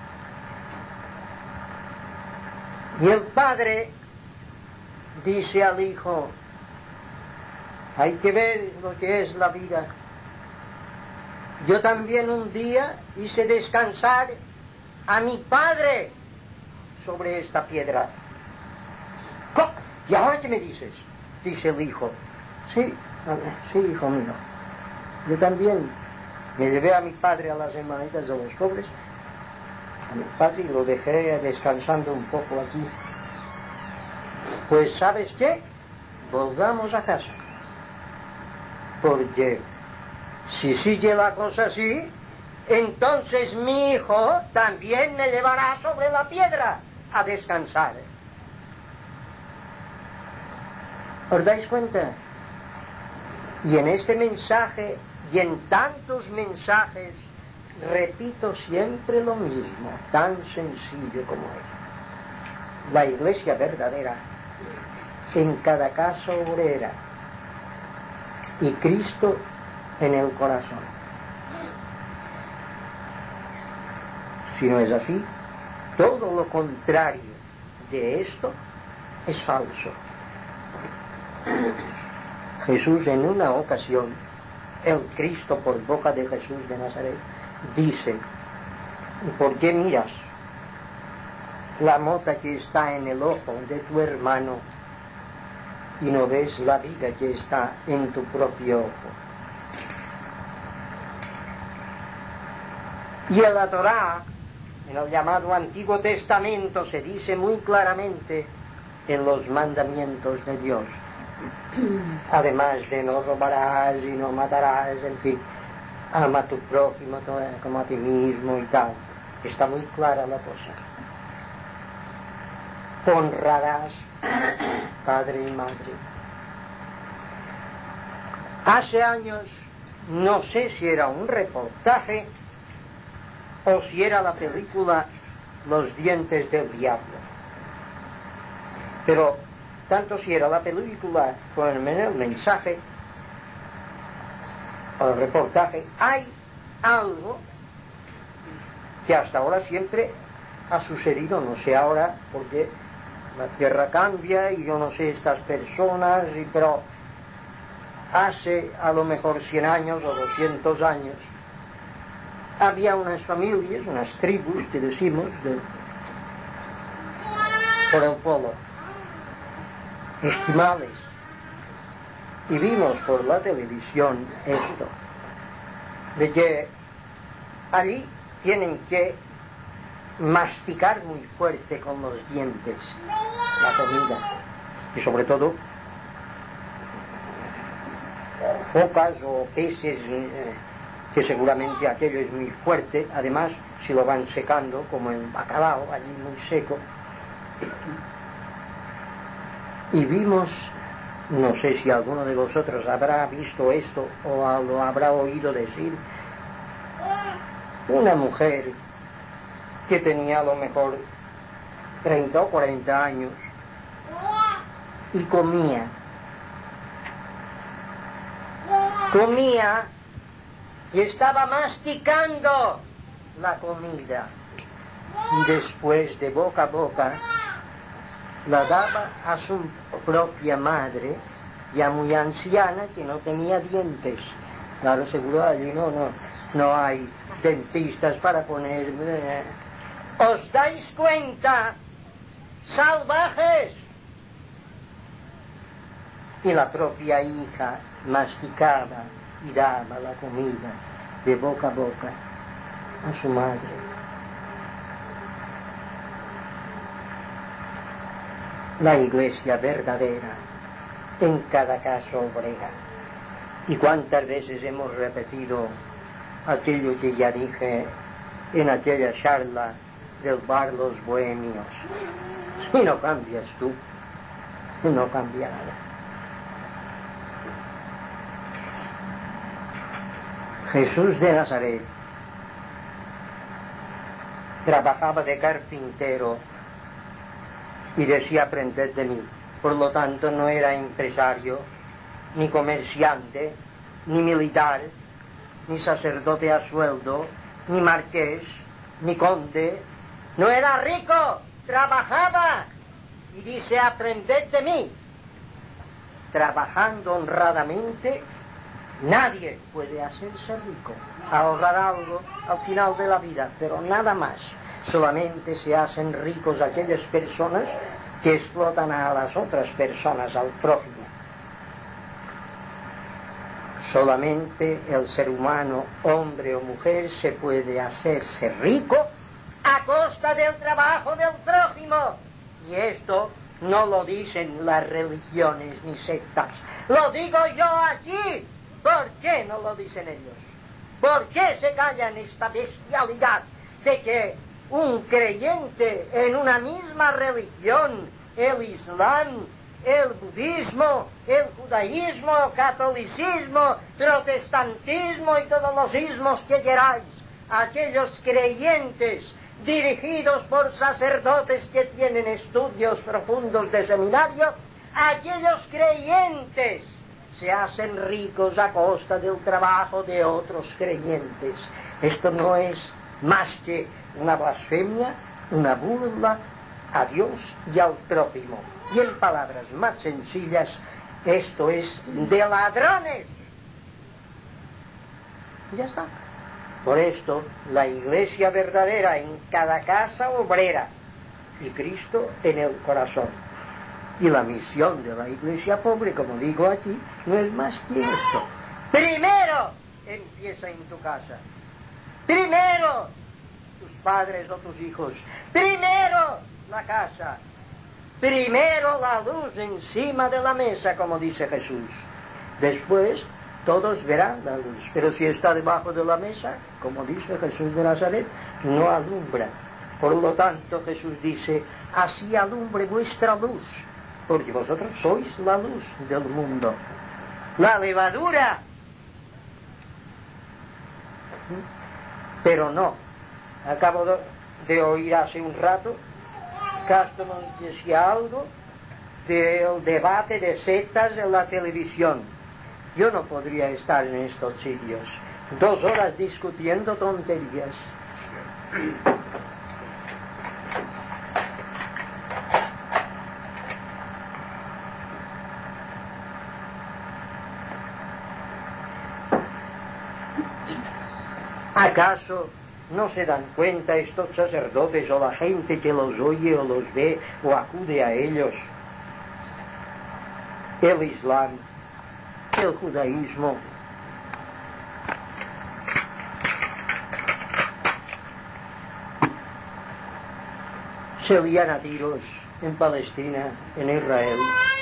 Y el padre dice al hijo, hay que ver lo que es la vida. Yo también un día hice descansar a mi padre sobre esta piedra. ¿Cómo? ¿Y ahora qué me dices? Dice el hijo. Sí, sí, hijo mío. Yo también me llevé a mi padre a las hermanitas de los pobres, a mi padre, y lo dejé descansando un poco aquí. Pues ¿sabes qué? Volvamos a casa. Porque si sigue la cosa así, entonces mi hijo también me llevará sobre la piedra a descansar. ¿Os dais cuenta? Y en este mensaje y en tantos mensajes repito siempre lo mismo, tan sencillo como es. La iglesia verdadera, en cada casa obrera, y Cristo en el corazón. Si no es así, todo lo contrario de esto es falso. Jesús en una ocasión, el Cristo por boca de Jesús de Nazaret, dice, ¿por qué miras la mota que está en el ojo de tu hermano y no ves la viga que está en tu propio ojo? Y en la Torá, en el llamado Antiguo Testamento, se dice muy claramente en los mandamientos de Dios, además de no robarás y no matarás, en fin, ama a tu prójimo como a ti mismo y tal, está muy clara la cosa. Honrarás padre y madre. Hace años, no sé si era un reportaje o si era la película Los dientes del diablo, pero tanto si era la película como en el mensaje o el reportaje, hay algo que hasta ahora siempre ha sucedido, no sé ahora porque la tierra cambia y yo no sé estas personas, y, pero hace a lo mejor cien años o doscientos años había unas familias, unas tribus que decimos de, por el polo, esquimales, y vimos por la televisión esto, de que allí tienen que masticar muy fuerte con los dientes la comida, y sobre todo focas o peces, eh, que seguramente aquello es muy fuerte, además si lo van secando como el bacalao, allí muy seco. Y vimos, no sé si alguno de vosotros habrá visto esto o lo habrá oído decir, una mujer que tenía a lo mejor treinta o cuarenta años y comía, comía y estaba masticando la comida, y después de boca a boca la daba a su propia madre, ya muy anciana, que no tenía dientes. Claro, seguro allí no, no, no hay dentistas para poner... Eh. ¿Os dais cuenta? ¡Salvajes! Y la propia hija masticaba y daba la comida de boca a boca a su madre. La iglesia verdadera en cada caso obrera. ¿Y cuántas veces hemos repetido aquello que ya dije en aquella charla del bar Los Bohemios? Si no cambias tú, no cambia nada. Jesús de Nazaret trabajaba de carpintero y decía aprended de mí. Por lo tanto no era empresario, ni comerciante, ni militar, ni sacerdote a sueldo, ni marqués, ni conde. No era rico, trabajaba y dice aprended de mí. Trabajando honradamente, nadie puede hacerse rico, ahorrar algo al final de la vida, pero nada más. Solamente se hacen ricos aquellas personas que explotan a las otras personas, al prójimo. Solamente el ser humano, hombre o mujer, se puede hacerse rico a costa del trabajo del prójimo. Y esto no lo dicen las religiones ni sectas. Lo digo yo aquí. ¿Por qué no lo dicen ellos? ¿Por qué se callan esta bestialidad de que un creyente en una misma religión, el Islam, el budismo, el judaísmo, el catolicismo, protestantismo y todos los ismos que queráis, aquellos creyentes dirigidos por sacerdotes que tienen estudios profundos de seminario, aquellos creyentes se hacen ricos a costa del trabajo de otros creyentes? Esto no es más que una blasfemia, una burla a Dios y al prójimo. Y en palabras más sencillas, esto es de ladrones. Y ya está. Por esto, la iglesia verdadera en cada casa obrera y Cristo en el corazón. Y la misión de la iglesia pobre, como digo aquí, no es más que esto. Primero empieza en tu casa. Primero tus padres o tus hijos. Primero la casa. Primero la luz encima de la mesa, como dice Jesús. Después todos verán la luz. Pero si está debajo de la mesa, como dice Jesús de Nazaret, no alumbra. Por lo tanto, Jesús dice, así alumbre vuestra luz, porque vosotros sois la luz del mundo. La levadura. Pero no. Acabo de, de oír hace un rato, Castro nos decía algo del debate de sectas en la televisión. Yo no podría estar en estos sitios. Dos horas discutiendo tonterías. ¿Acaso no se dan cuenta estos sacerdotes o la gente que los oye o los ve o acude a ellos? El Islam, el judaísmo, se lían a tiros en Palestina, en Israel.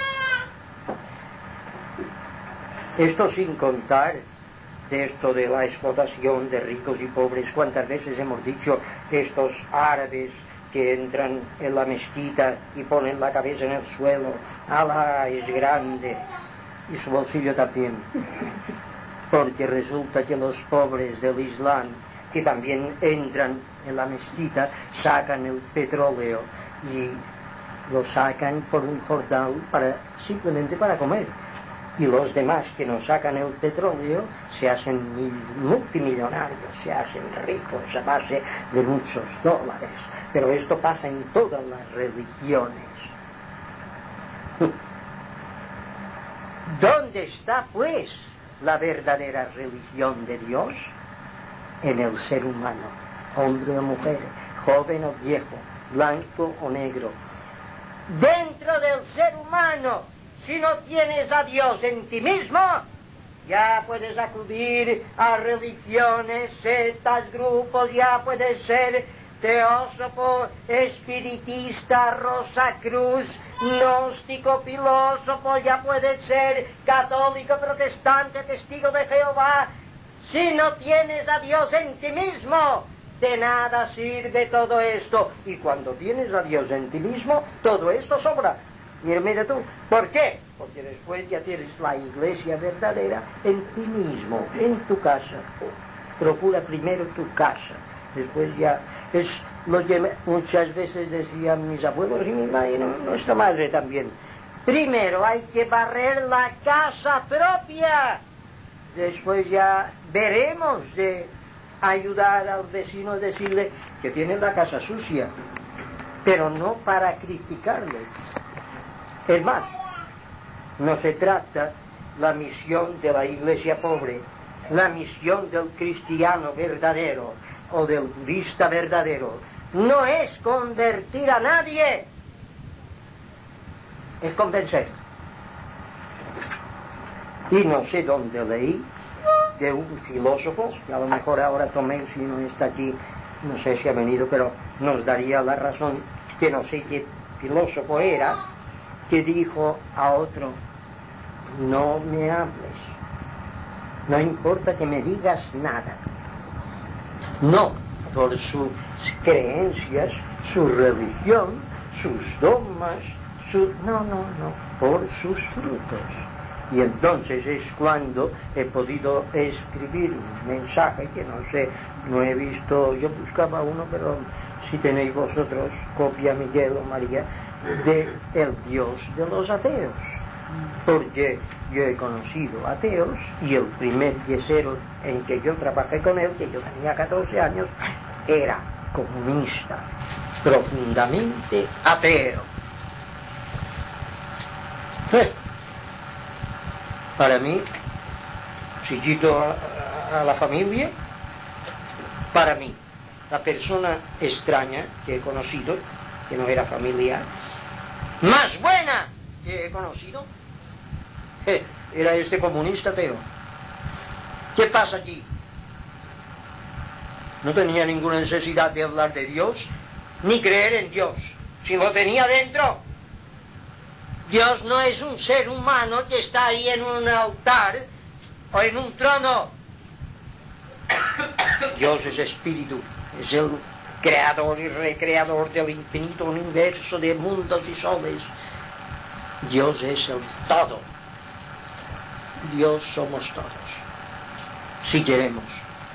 Esto sin contar de esto de la explotación de ricos y pobres. Cuántas veces hemos dicho estos árabes que entran en la mezquita y ponen la cabeza en el suelo. Alá es grande y su bolsillo también, porque resulta que los pobres del Islam que también entran en la mezquita sacan el petróleo y lo sacan por un jordal para, simplemente para comer. Y los demás que no sacan el petróleo se hacen multimillonarios, se hacen ricos a base de muchos dólares. Pero esto pasa en todas las religiones. ¿Dónde está, pues, la verdadera religión de Dios? En el ser humano, hombre o mujer, joven o viejo, blanco o negro. Dentro del ser humano. Si no tienes a Dios en ti mismo, ya puedes acudir a religiones, sectas, grupos, ya puedes ser teósofo, espiritista, Rosacruz, gnóstico, filósofo, ya puedes ser católico, protestante, testigo de Jehová. Si no tienes a Dios en ti mismo, de nada sirve todo esto. Y cuando tienes a Dios en ti mismo, todo esto sobra. Mira, mira tú, ¿por qué? Porque después ya tienes la iglesia verdadera en ti mismo, en tu casa. Procura primero tu casa, después ya es lo que muchas veces decían mis abuelos y mi madre, nuestra madre también. Primero hay que barrer la casa propia, después ya veremos de ayudar al vecino, decirle que tiene la casa sucia, pero no para criticarle. Es más, no se trata la misión de la iglesia pobre, la misión del cristiano verdadero o del budista verdadero, no es convertir a nadie, es convencer. Y no sé dónde leí de un filósofo, que a lo mejor ahora Tomé, si no está aquí, no sé si ha venido, pero nos daría la razón, que no sé qué filósofo era, que dijo a otro: no me hables, no importa que me digas nada. No por sus creencias, su religión, sus dogmas, su... no, no, no, por sus frutos. Y entonces es cuando he podido escribir un mensaje que no sé, no he visto, yo buscaba uno, pero si tenéis vosotros, copia Miguel o María, de el Dios de los ateos. Porque yo he conocido ateos y el primer yesero en que yo trabajé con él, que yo tenía catorce años, era comunista, profundamente ateo. ¿Eh? Para mí, si quito a, a la familia, para mí, la persona extraña que he conocido, que no era familiar, más buena que he conocido, eh, era este comunista ateo. ¿Qué pasa aquí? No tenía ninguna necesidad de hablar de Dios, ni creer en Dios. Si lo tenía dentro. Dios no es un ser humano que está ahí en un altar o en un trono. Dios es espíritu, es el creador y recreador del infinito universo de mundos y soles. Dios es el todo. Dios somos todos, si queremos.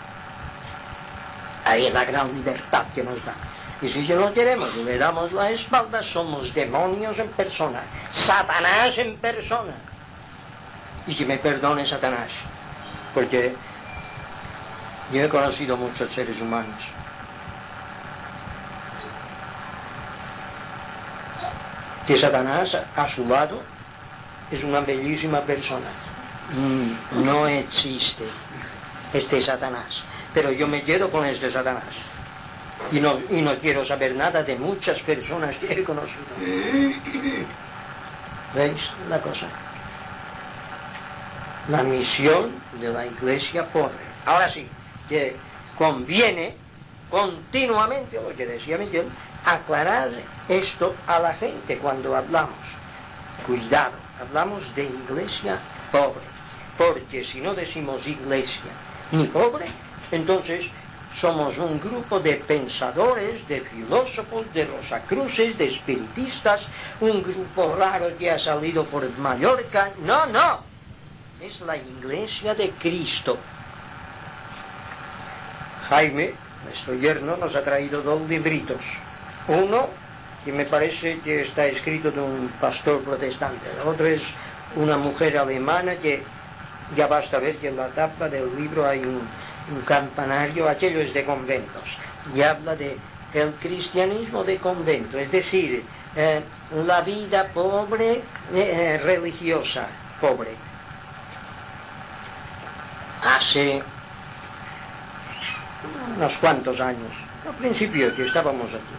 Ahí es la gran libertad que nos da. Y si no queremos, le damos la espalda, somos demonios en persona, Satanás en persona. Y que me perdone Satanás, porque yo he conocido muchos seres humanos. Que Satanás a su lado es una bellísima persona. No existe este Satanás, pero yo me quedo con este Satanás. Y no, y no quiero saber nada de muchas personas que he conocido. ¿Veis la cosa? La misión de la iglesia pobre. Ahora sí, que conviene continuamente, lo que decía Miguel, aclarar esto a la gente cuando hablamos. Cuidado, hablamos de iglesia pobre, porque si no decimos iglesia ni pobre, entonces somos un grupo de pensadores, de filósofos, de rosacruces, de espiritistas, un grupo raro que ha salido por Mallorca. No, no, es la iglesia de Cristo. Jaime, nuestro yerno, nos ha traído dos libritos. Uno, que me parece que está escrito de un pastor protestante. El otro es una mujer alemana que ya basta ver que en la tapa del libro hay un, un campanario, aquello es de conventos, y habla de el cristianismo de convento, es decir, eh, la vida pobre, eh, religiosa, pobre. Hace unos cuantos años, al principio que estábamos aquí,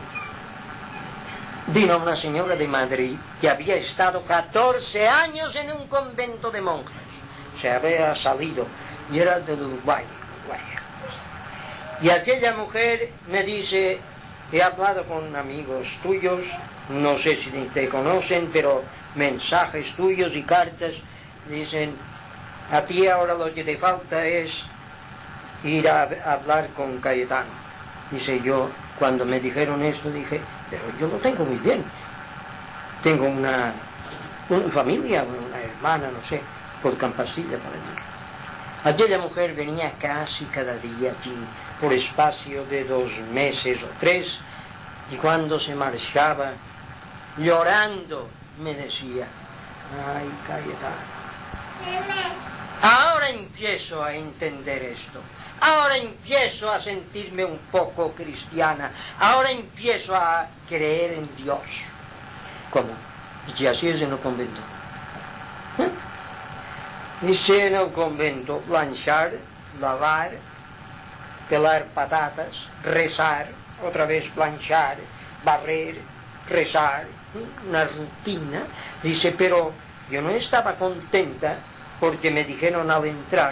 vino una señora de Madrid que había estado catorce años en un convento de monjas. Se había salido y era del Uruguay, Uruguay. Y aquella mujer me dice, he hablado con amigos tuyos, no sé si te conocen, pero mensajes tuyos y cartas, dicen, a ti ahora lo que te falta es ir a, a hablar con Cayetano. Dice, yo cuando me dijeron esto dije, pero yo lo tengo muy bien. Tengo una, una familia, una hermana, no sé, por Campasilla, por allí. Aquella mujer venía casi cada día allí, por espacio de dos meses o tres, y cuando se marchaba, llorando, me decía: ay, Cayetano, ahora empiezo a entender esto, ahora empiezo a sentirme un poco cristiana, ahora empiezo a creer en Dios. ¿Cómo? Y así es en el convento. ¿Eh? Dice en el convento: planchar, lavar, pelar patatas, rezar, otra vez planchar, barrer, rezar, una rutina. Dice, pero yo no estaba contenta porque me dijeron al entrar: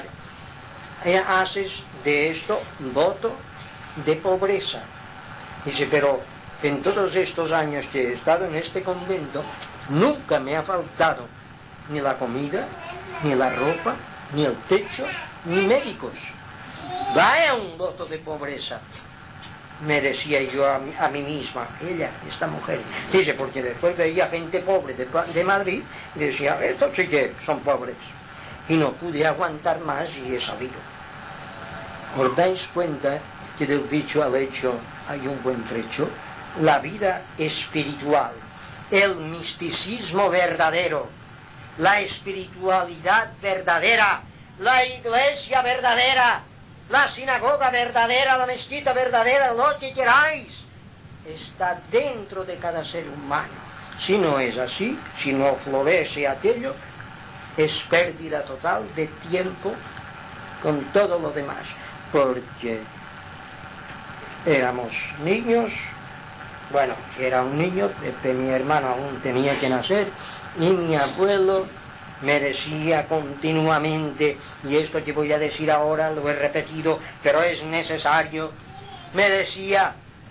haces de esto voto de pobreza. Dice, pero en todos estos años que he estado en este convento, nunca me ha faltado ni la comida, ni la ropa, ni el techo, ni médicos. Vaya un voto de pobreza, me decía yo a mí, a mí misma, ella, esta mujer. Dice, porque después veía gente pobre de, de Madrid y decía: estos sí que son pobres. Y no pude aguantar más y he salido. ¿Os dais cuenta que del dicho al hecho hay un buen trecho? La vida espiritual, el misticismo verdadero, la espiritualidad verdadera, la iglesia verdadera, la sinagoga verdadera, la mezquita verdadera, lo que queráis, está dentro de cada ser humano. Si no es así, si no florece aquello, es pérdida total de tiempo con todo lo demás, porque éramos niños. Bueno, era un niño, este, mi hermano aún tenía que nacer, y mi abuelo me decía continuamente, y esto que voy a decir ahora lo he repetido, pero es necesario, me decía: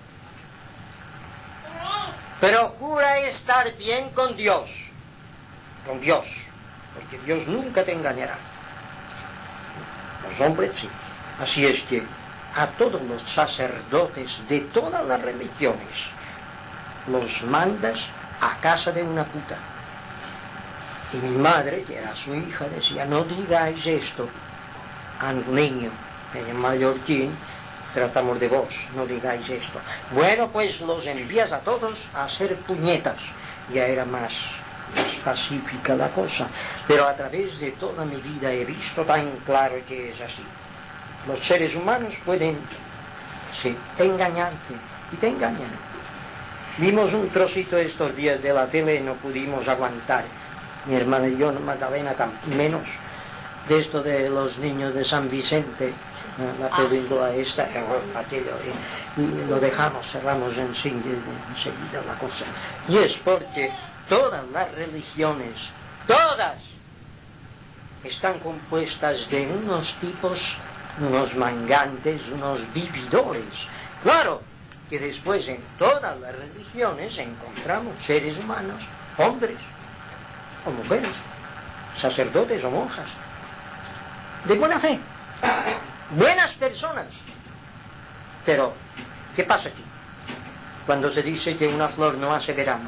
procura estar bien con Dios, con Dios, porque Dios nunca te engañará. Los hombres sí. Así es que a todos los sacerdotes de todas las religiones los mandas a casa de una puta. Y mi madre, que era su hija, decía: no digáis esto a un niño. En mallorquín tratamos de vos, no digáis esto. Bueno, pues los envías a todos a hacer puñetas. Ya era más, más pacífica la cosa. Pero a través de toda mi vida he visto tan claro que es así. Los seres humanos pueden, sí, engañarte, y te engañan. Vimos un trocito estos días de la tele y no pudimos aguantar. Mi hermana y yo, Magdalena, menos, de esto de los niños de San Vicente, la película esta, aquello, y, y lo dejamos, cerramos en sí, enseguida la cosa. Y es porque todas las religiones, todas, están compuestas de unos tipos, unos mangantes, unos vividores. Claro que después en todas las religiones encontramos seres humanos, hombres o mujeres, sacerdotes o monjas, de buena fe, buenas personas. Pero, ¿qué pasa aquí? Cuando se dice que una flor no hace verano,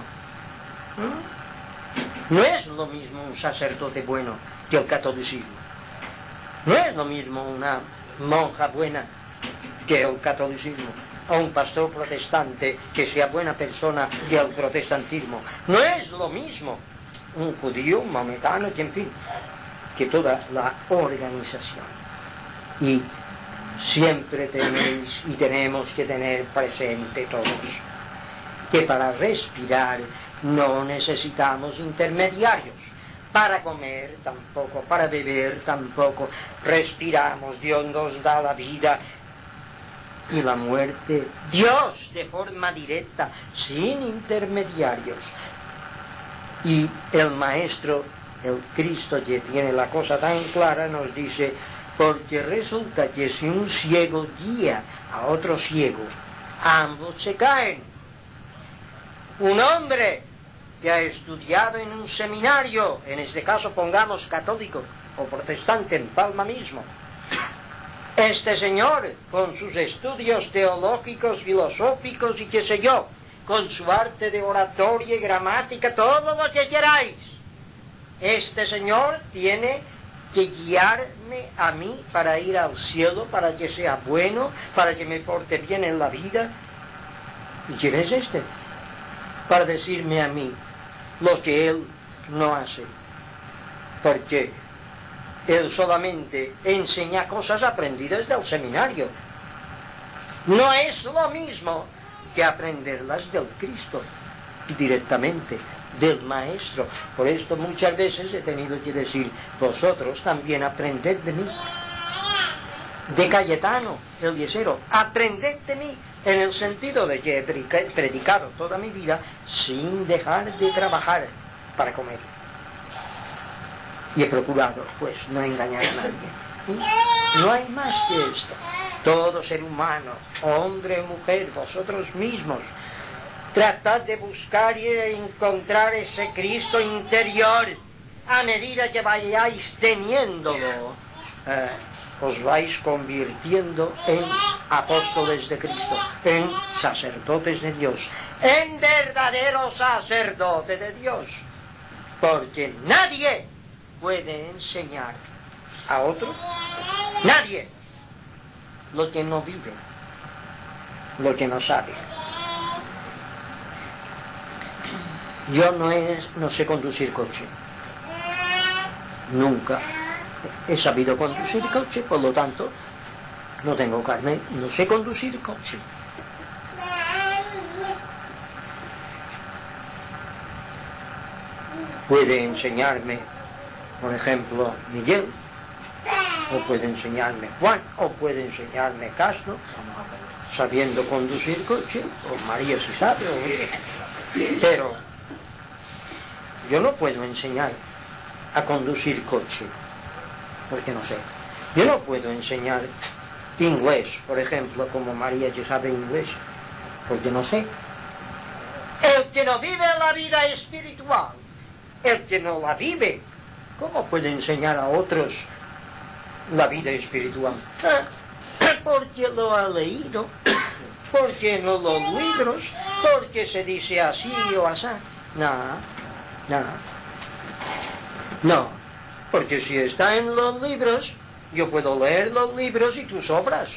¿Mm? no es lo mismo un sacerdote bueno que el catolicismo. No es lo mismo una monja buena que el catolicismo, o un pastor protestante que sea buena persona que el protestantismo. No es lo mismo un judío, un maometano, que en fin, que toda la organización. Y siempre tenéis y tenemos que tener presente todos que para respirar no necesitamos intermediarios. Para comer tampoco, para beber tampoco. Respiramos, Dios nos da la vida y la muerte. Dios de forma directa, sin intermediarios. Y el Maestro, el Cristo, que tiene la cosa tan clara, nos dice: porque resulta que si un ciego guía a otro ciego, ambos se caen. Un hombre que ha estudiado en un seminario, en este caso pongamos católico o protestante en Palma mismo, este señor, con sus estudios teológicos, filosóficos y qué sé yo, con su arte de oratoria y gramática, todo lo que queráis, este señor tiene que guiar darme a mí para ir al cielo, para que sea bueno, para que me porte bien en la vida. ¿Y quién es este? Para decirme a mí lo que él no hace. Porque él solamente enseña cosas aprendidas del seminario. No es lo mismo que aprenderlas del Cristo, directamente, del Maestro. Por esto muchas veces he tenido que decir, vosotros también aprended de mí. De Cayetano, el yesero, aprended de mí, en el sentido de que he predicado toda mi vida sin dejar de trabajar para comer. Y he procurado, pues, no engañar a nadie. No hay más que esto. Todo ser humano, hombre o mujer, vosotros mismos, tratad de buscar y de encontrar ese Cristo interior a medida que vayáis teniéndolo. Eh, os vais convirtiendo en apóstoles de Cristo, en sacerdotes de Dios, en verdaderos sacerdotes de Dios. Porque nadie puede enseñar a otro, nadie, lo que no vive, lo que no sabe. Yo no, es, no sé conducir coche, nunca he sabido conducir coche, por lo tanto no tengo carnet, no sé conducir coche. Puede enseñarme, por ejemplo, Miguel, o puede enseñarme Juan, o puede enseñarme Castro, sabiendo conducir coche, o María si sabe, o... pero yo no puedo enseñar a conducir coche, porque no sé. Yo no puedo enseñar inglés, por ejemplo, como María que sabe inglés, porque no sé. El que no vive la vida espiritual, el que no la vive, ¿cómo puede enseñar a otros la vida espiritual? Porque lo ha leído, porque no los libros, porque se dice así o así. No, no, no, porque si está en los libros, yo puedo leer los libros y tú sobras.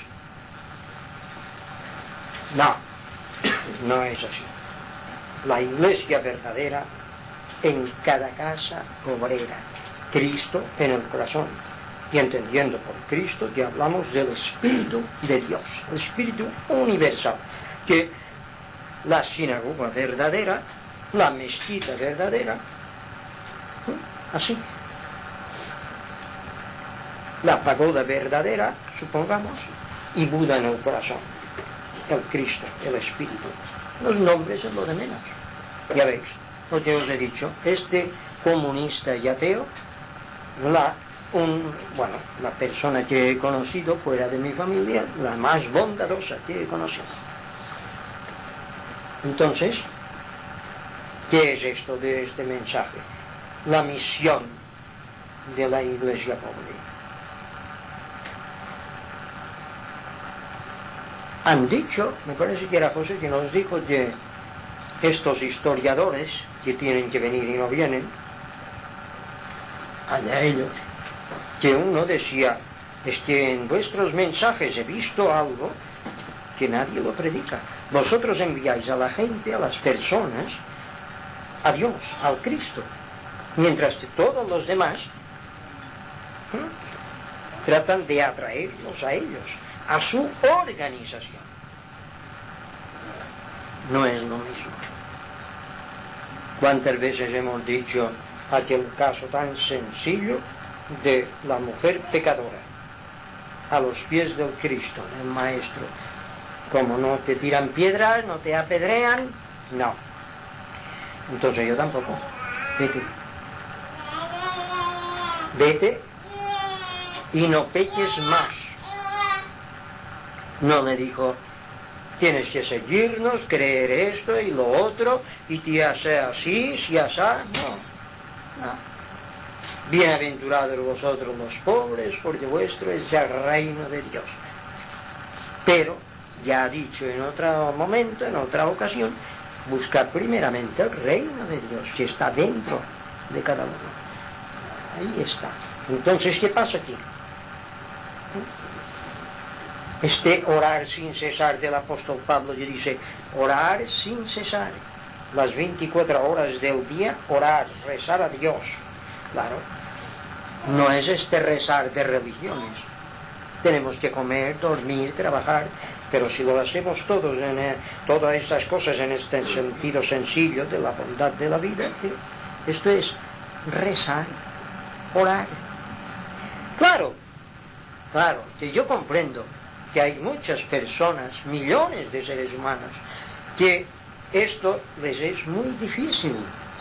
No, no es así. La iglesia verdadera en cada casa obrera, Cristo en el corazón. Y entendiendo por Cristo que hablamos del Espíritu de Dios, el Espíritu universal, que la sinagoga verdadera, la mezquita verdadera, así, la pagoda verdadera, supongamos, y Buda en el corazón, el Cristo, el Espíritu. Los nombres es lo de menos. Ya veis, lo que os he dicho, este comunista y ateo, la, un, bueno, la persona que he conocido fuera de mi familia, la más bondadosa que he conocido. Entonces, ¿qué es esto de este mensaje? La misión de la iglesia pobre. Han dicho, me parece que era José que nos dijo que estos historiadores que tienen que venir y no vienen, allá ellos, que uno decía, es que en vuestros mensajes he visto algo que nadie lo predica. Vosotros enviáis a la gente, a las personas, a Dios, al Cristo, mientras que todos los demás ¿eh? tratan de atraerlos a ellos, a su organización. No es lo mismo. ¿Cuántas veces hemos dicho aquel caso tan sencillo de la mujer pecadora a los pies del Cristo, del Maestro? Como no te tiran piedras, no te apedrean, no. Entonces yo tampoco. Vete. Vete y no peques más. No le dijo, tienes que seguirnos, creer esto y lo otro, y te hace así, si así, no, no. Bienaventurados vosotros los pobres, porque vuestro es el reino de Dios. Pero, ya ha dicho en otro momento, en otra ocasión, buscar primeramente el reino de Dios, que está dentro de cada uno. Ahí está. Entonces, ¿qué pasa aquí? Este orar sin cesar del apóstol Pablo, que dice, orar sin cesar. Las veinticuatro horas del día, orar, rezar a Dios. Claro, no es este rezar de religiones. Tenemos que comer, dormir, trabajar, pero si lo hacemos todos en eh, todas estas cosas en este sentido sencillo de la bondad de la vida, eh, esto es rezar, orar. Claro, claro, que yo comprendo que hay muchas personas, millones de seres humanos, que esto les es muy difícil.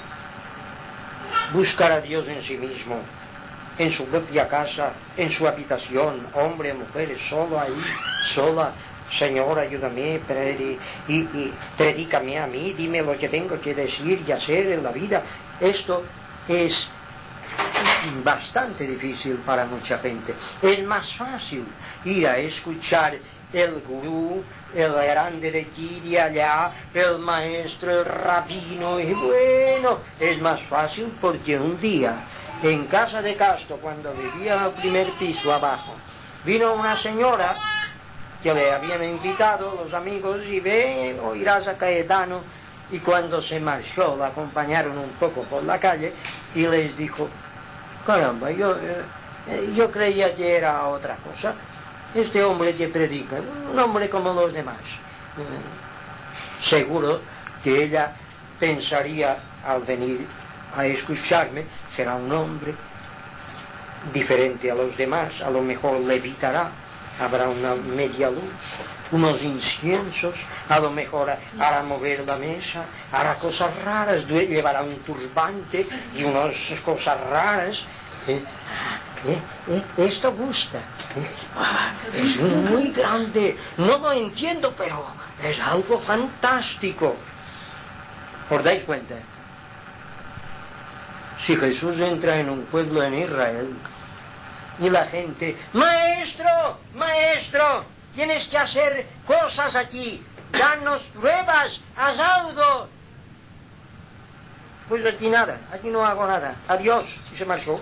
Buscar a Dios en sí mismo, en su propia casa, en su habitación, hombre, mujeres, solo ahí, sola. Señor, ayúdame, predi, y, y predícame a mí, dime lo que tengo que decir y hacer en la vida. Esto es bastante difícil para mucha gente. Es más fácil ir a escuchar el gurú, el grande de aquí, de allá, el maestro, el rabino, y bueno, es más fácil porque un día, en casa de Castro, cuando vivía en el primer piso abajo, vino una señora que le habían invitado los amigos y ve, oirás a Caetano, y cuando se marchó la acompañaron un poco por la calle y les dijo, caramba, yo, eh, yo creía que era otra cosa. Este hombre que predica, un hombre como los demás. Eh, seguro que ella pensaría al venir a escucharme, será un hombre diferente a los demás, a lo mejor levitará, habrá una media luz, unos inciensos, a lo mejor hará mover la mesa, hará cosas raras, llevará un turbante y unas cosas raras. Eh, eh, eh, esto gusta, eh, ah, es muy grande, no lo entiendo, pero es algo fantástico. ¿Os dais cuenta? Si Jesús entra en un pueblo en Israel y la gente, maestro, maestro, tienes que hacer cosas aquí, danos pruebas, haz algo. Pues aquí nada, aquí no hago nada, adiós, y se marchó.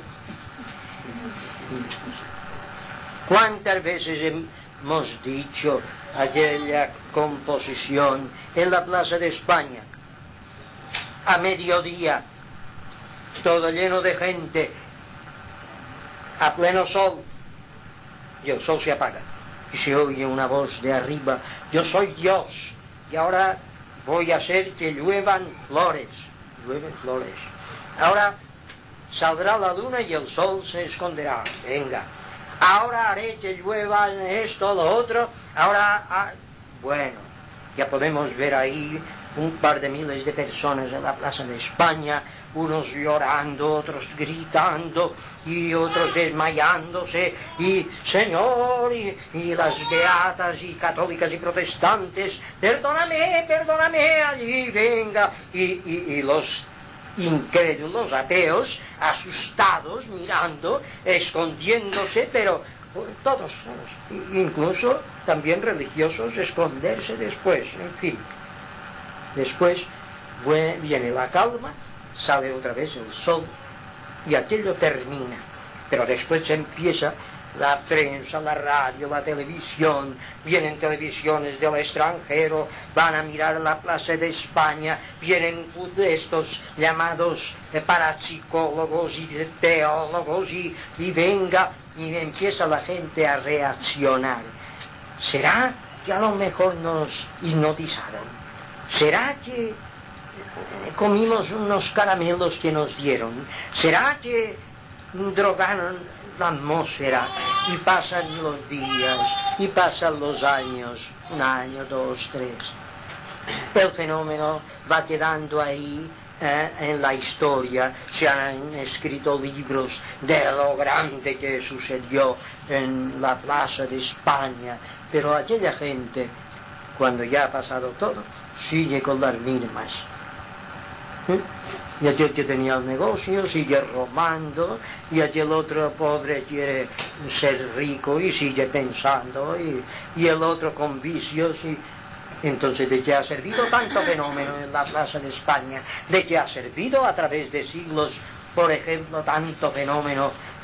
¿Cuántas veces hemos dicho aquella composición en la Plaza de España, a mediodía, todo lleno de gente, a pleno sol, y el sol se apaga, y se oye una voz de arriba, yo soy Dios, y ahora voy a hacer que lluevan flores, llueven flores. Ahora saldrá la luna y el sol se esconderá, venga. Ahora haré que llueva esto, lo otro, ahora, ah, bueno, ya podemos ver ahí un par de miles de personas en la Plaza de España, unos llorando, otros gritando, y otros desmayándose, y Señor, y, y las beatas, y católicas y protestantes, perdóname, perdóname, allí, venga, y, y, y los incrédulos, ateos, asustados, mirando, escondiéndose, pero todos, todos, incluso también religiosos, esconderse después, en fin. Después viene la calma, sale otra vez el sol y aquello termina. Pero después empieza la prensa, la radio, la televisión, vienen televisiones del extranjero, van a mirar la Plaza de España, vienen estos llamados eh, parapsicólogos y teólogos y, y venga, y empieza la gente a reaccionar. ¿Será que a lo mejor nos hipnotizaron? ¿Será que comimos unos caramelos que nos dieron? ¿Será que drogaron la atmósfera? Y pasan los días, y pasan los años, un año, dos, tres. El fenómeno va quedando ahí eh, en la historia. Se han escrito libros de lo grande que sucedió en la Plaza de España, pero aquella gente, cuando ya ha pasado todo, sigue con las mismas. ¿Eh? Y aquel que tenía el negocio sigue robando, y aquel otro pobre quiere ser rico y sigue pensando, y, y el otro con vicios. Y entonces, ¿de qué ha servido tanto fenómeno en la Plaza de España? ¿De qué ha servido a través de siglos, por ejemplo, tanto fenómeno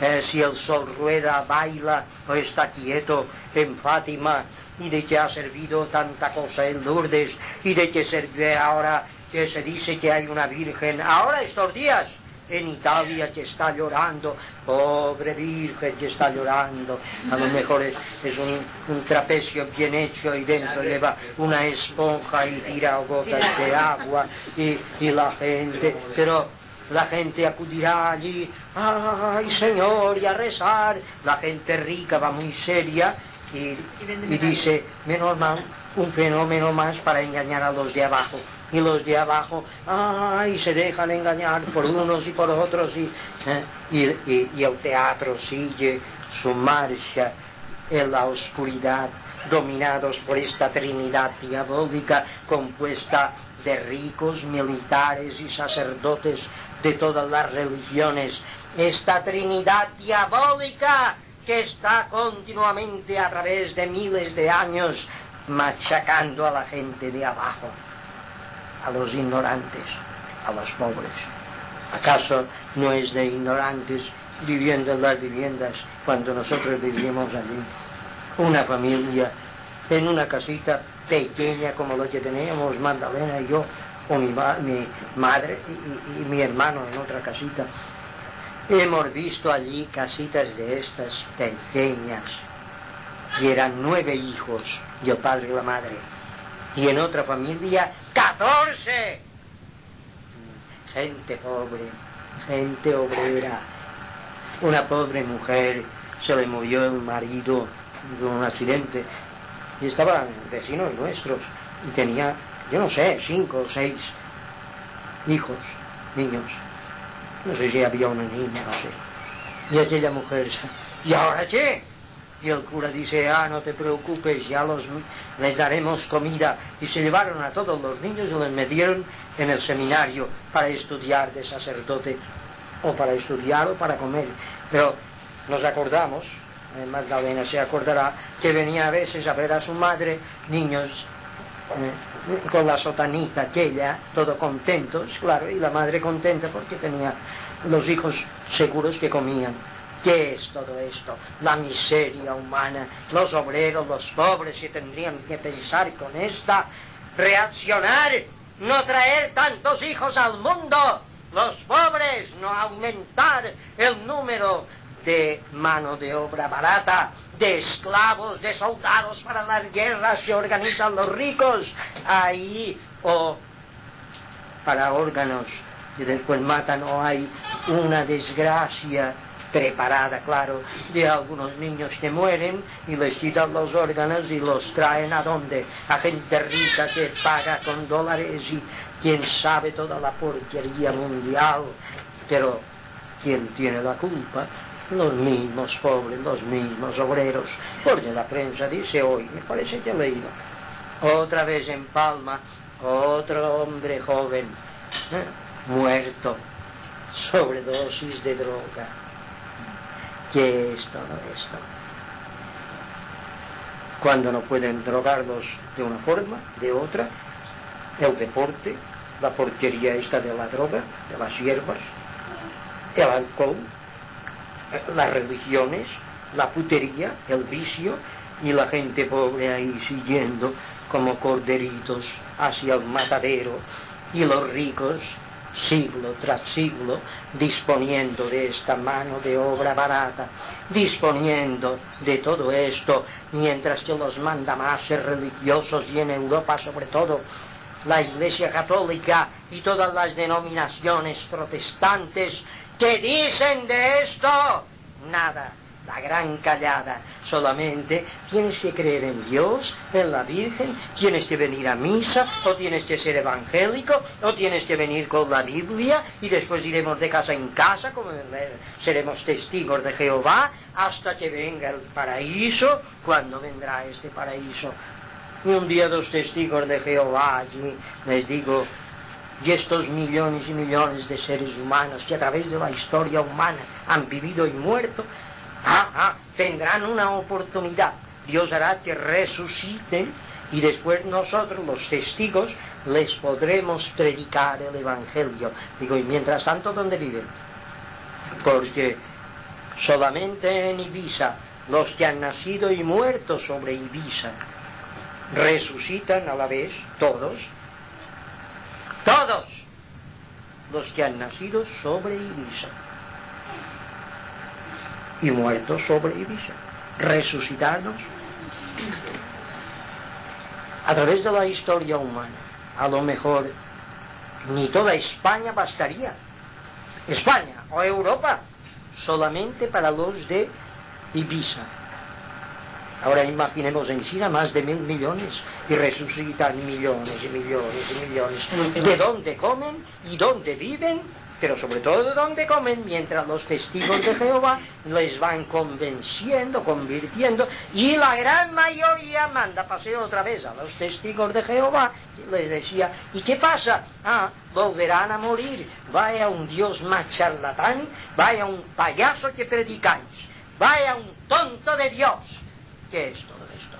eh, si el sol rueda, baila o está quieto en Fátima, y de que ha servido tanta cosa en Lourdes, y de que sirve ahora que se dice que hay una virgen, ahora estos días, en Italia, que está llorando, pobre virgen que está llorando, a lo mejor es, es un, un trapecio bien hecho y dentro lleva una esponja y tira gotas de agua, y, y la gente, pero la gente acudirá allí, ay Señor, y a rezar, la gente rica va muy seria, y, y dice, menos mal, un fenómeno más para engañar a los de abajo. Y los de abajo, ay, se dejan engañar por unos y por otros, y, eh, y, y, y el teatro sigue su marcha en la oscuridad, dominados por esta trinidad diabólica compuesta de ricos, militares y sacerdotes de todas las religiones. Esta trinidad diabólica que está continuamente a través de miles de años machacando a la gente de abajo, a los ignorantes, a los pobres. ¿Acaso no es de ignorantes viviendo en las viviendas cuando nosotros vivíamos allí? Una familia en una casita pequeña como lo que teníamos Magdalena y yo, o mi, ma mi madre y, y, y mi hermano en otra casita. Hemos visto allí casitas de estas pequeñas, y eran nueve hijos, y el padre y la madre. Y en otra familia, ¡catorce! Gente pobre, gente obrera. Una pobre mujer, se le murió el marido de un accidente, y estaban vecinos nuestros, y tenía, yo no sé, cinco o seis hijos, niños. No sé si había una niña, no sé. Y aquella mujer, ¿y ahora qué? Y el cura dice, ah, no te preocupes, ya los, les daremos comida. Y se llevaron a todos los niños y los metieron en el seminario para estudiar de sacerdote, o para estudiar o para comer. Pero nos acordamos, eh, Magdalena se acordará, que venía a veces a ver a su madre, niños eh, con la sotanita aquella, todos contentos, claro, y la madre contenta porque tenía los hijos seguros que comían. ¿Qué es todo esto? La miseria humana, los obreros, los pobres, se tendrían que pensar con esta, reaccionar, no traer tantos hijos al mundo, los pobres, no aumentar el número de mano de obra barata, de esclavos, de soldados para las guerras que organizan los ricos, ahí, o para órganos que después matan, o hay una desgracia preparada, claro, de algunos niños que mueren y les quitan los órganos y los traen a donde, a gente rica que paga con dólares y quién sabe toda la porquería mundial. Pero ¿quién tiene la culpa? Los mismos pobres, los mismos obreros, porque la prensa dice hoy, me parece que he leído, otra vez en Palma, otro hombre joven, ¿eh? muerto, sobredosis de droga. ¿Qué es todo esto? Cuando no pueden drogarlos de una forma, de otra, el deporte, la porquería esta de la droga, de las hierbas, el alcohol, las religiones, la putería, el vicio, y la gente pobre ahí siguiendo como corderitos hacia el matadero, y los ricos siglo tras siglo disponiendo de esta mano de obra barata, disponiendo de todo esto, mientras que los mandamases religiosos, y en Europa sobre todo la Iglesia Católica y todas las denominaciones protestantes, ¿qué dicen de esto? Nada. La gran callada. Solamente tienes que creer en Dios, en la Virgen, tienes que venir a misa, o tienes que ser evangélico, o tienes que venir con la Biblia, y después iremos de casa en casa, como seremos testigos de Jehová, hasta que venga el paraíso. ¿Cuándo vendrá este paraíso? Y un día dos testigos de Jehová allí, les digo, y estos millones y millones de seres humanos que a través de la historia humana han vivido y muerto, Ah, ah, tendrán una oportunidad. Dios hará que resuciten, y después nosotros, los testigos, les podremos predicar el Evangelio. Digo, y mientras tanto, ¿dónde viven? Porque Solamente en Ibiza, los que han nacido y muerto sobre Ibiza resucitan a la vez, todos, todos los que han nacido sobre Ibiza y muertos sobre Ibiza, resucitarnos a través de la historia humana. A lo mejor ni toda España bastaría, España o Europa, solamente para los de Ibiza. Ahora imaginemos en China más de mil millones y resucitan millones y millones y millones. ¿De dónde comen y dónde viven? Pero sobre todo de dónde comen, mientras los testigos de Jehová les van convenciendo, convirtiendo, y la gran mayoría manda paseo otra vez a los testigos de Jehová. Les decía, ¿y qué pasa? Ah, volverán a morir. Vaya un Dios más charlatán, vaya un payaso que predicáis, vaya un tonto de Dios. ¿Qué es todo esto?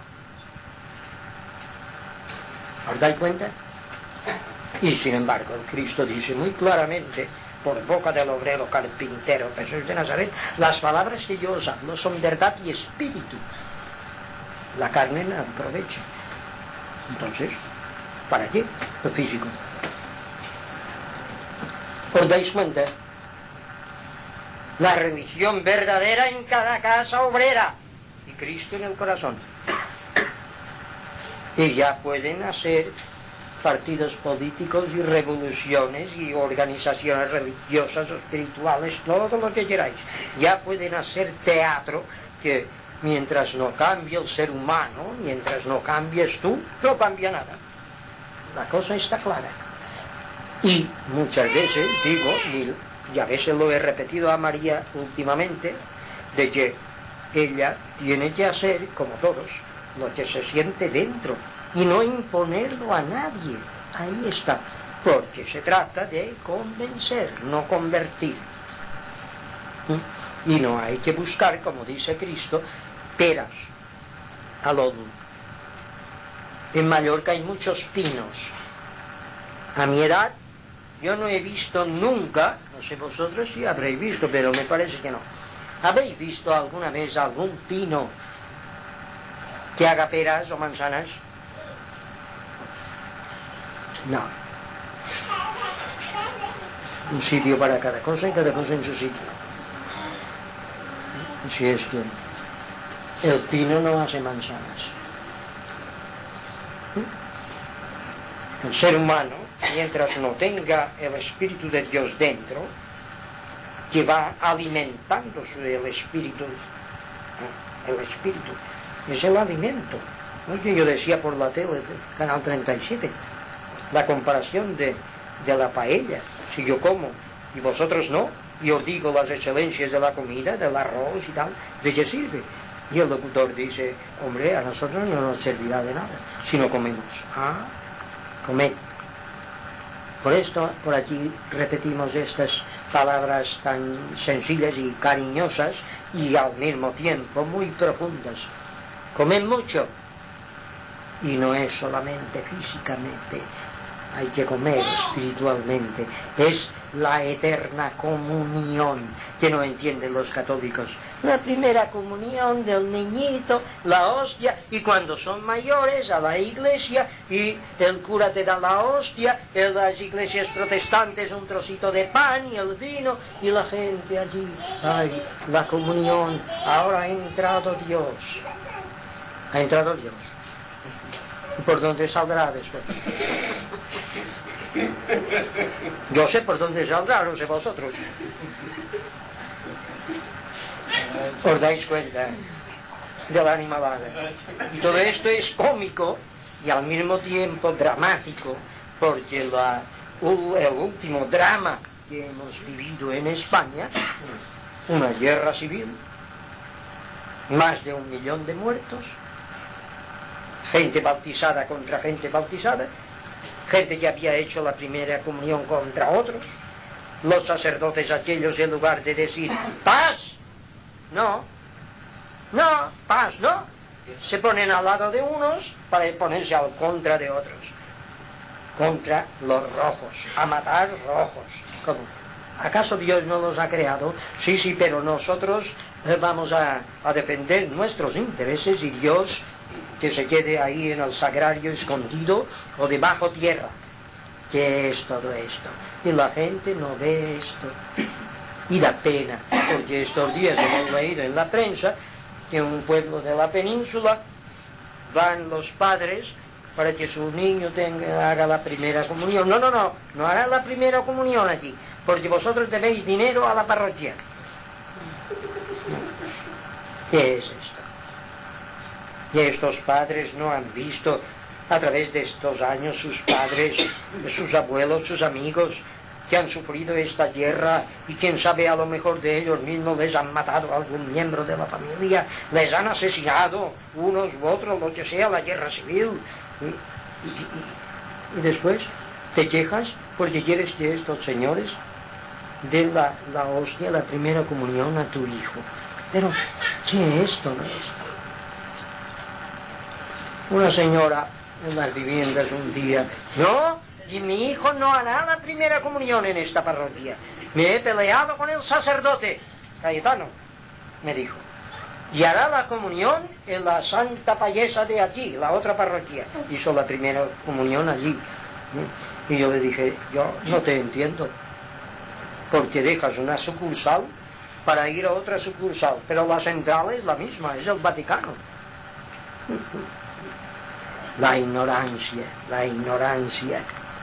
¿Os dais cuenta? Y sin embargo, el Cristo dice muy claramente, por boca del obrero carpintero Jesús de Nazaret, las palabras que yo os hablo son verdad y espíritu. La carne no aprovecha. Entonces, ¿para qué? Lo físico. ¿Os dais cuenta? La religión verdadera en cada casa obrera y Cristo en el corazón. Y ya pueden hacer partidos políticos y revoluciones y organizaciones religiosas o espirituales, todo lo que queráis. Ya pueden hacer teatro que mientras no cambie el ser humano, mientras no cambies tú, no cambia nada. La cosa está clara. Y muchas veces digo, y a veces lo he repetido a María últimamente, de que ella tiene que hacer, como todos, lo que se siente dentro, y no imponerlo a nadie. Ahí está, porque se trata de convencer, no convertir. ¿Mm? Y no hay que buscar, como dice Cristo, peras al olmo. En Mallorca hay muchos pinos. A mi edad, yo no he visto nunca, no sé vosotros si habréis visto, pero me parece que no. ¿Habéis visto alguna vez algún pino que haga peras o manzanas? No. Un sitio para cada cosa y cada cosa en su sitio. Así es que el pino no hace manzanas. El ser humano, mientras no tenga el Espíritu de Dios dentro, que va alimentando el Espíritu, el Espíritu es el alimento. Oye, yo decía por la tele, Canal treinta y siete, la comparación de, de la paella. Si yo como y vosotros no, y os digo las excelencias de la comida, del arroz y tal, ¿de qué sirve? Y el locutor dice, hombre, a nosotros no nos servirá de nada si no comemos. Ah, comed. Por esto, por aquí repetimos estas palabras tan sencillas y cariñosas y al mismo tiempo muy profundas. Comed mucho. Y no es solamente físicamente, hay que comer espiritualmente. Es la eterna comunión que no entienden los católicos. La primera comunión del niñito, la hostia, y cuando son mayores a la iglesia y el cura te da la hostia, en las iglesias protestantes un trocito de pan y el vino, y la gente allí, ay, la comunión, ahora ha entrado Dios, ha entrado Dios. ¿Por dónde saldrá después? Yo sé por dónde saldrá, no sé vosotros. ¿Os dais cuenta de la animalada? Y todo esto es cómico y al mismo tiempo dramático, porque la, el último drama que hemos vivido en España, una guerra civil, más de un millón de muertos, gente bautizada contra gente bautizada, gente que había hecho la primera comunión contra otros, los sacerdotes aquellos, en lugar de decir paz, no, no, paz, no, se ponen al lado de unos para ponerse al contra de otros, contra los rojos, a matar rojos. ¿Cómo? ¿Acaso Dios no los ha creado? Sí, sí, pero nosotros eh, vamos a, a defender nuestros intereses y Dios que se quede ahí en el sagrario escondido o debajo tierra. ¿Qué es todo esto? Y la gente no ve esto. Y da pena, porque estos días hemos leído en la prensa que en un pueblo de la península van los padres para que su niño tenga, haga la primera comunión. No, no, no, no hará la primera comunión aquí, porque vosotros debéis dinero a la parroquia. ¿Qué es esto? Y estos padres no han visto a través de estos años sus padres, sus abuelos, sus amigos que han sufrido esta guerra y quién sabe, a lo mejor de ellos mismos les han matado a algún miembro de la familia, les han asesinado unos u otros, lo que sea, la guerra civil. Y, y, y, y después te quejas porque quieres que estos señores den la, la hostia, la primera comunión a tu hijo. Pero, ¿qué es todo esto? Una señora en las viviendas un día, no, y mi hijo no hará la primera comunión en esta parroquia. Me he peleado con el sacerdote, Cayetano, me dijo, y hará la comunión en la Santa Payesa de aquí, la otra parroquia. Hizo la primera comunión allí. Y yo le dije, yo no te entiendo, porque dejas una sucursal para ir a otra sucursal, pero la central es la misma, es el Vaticano. La ignorancia, la ignorancia.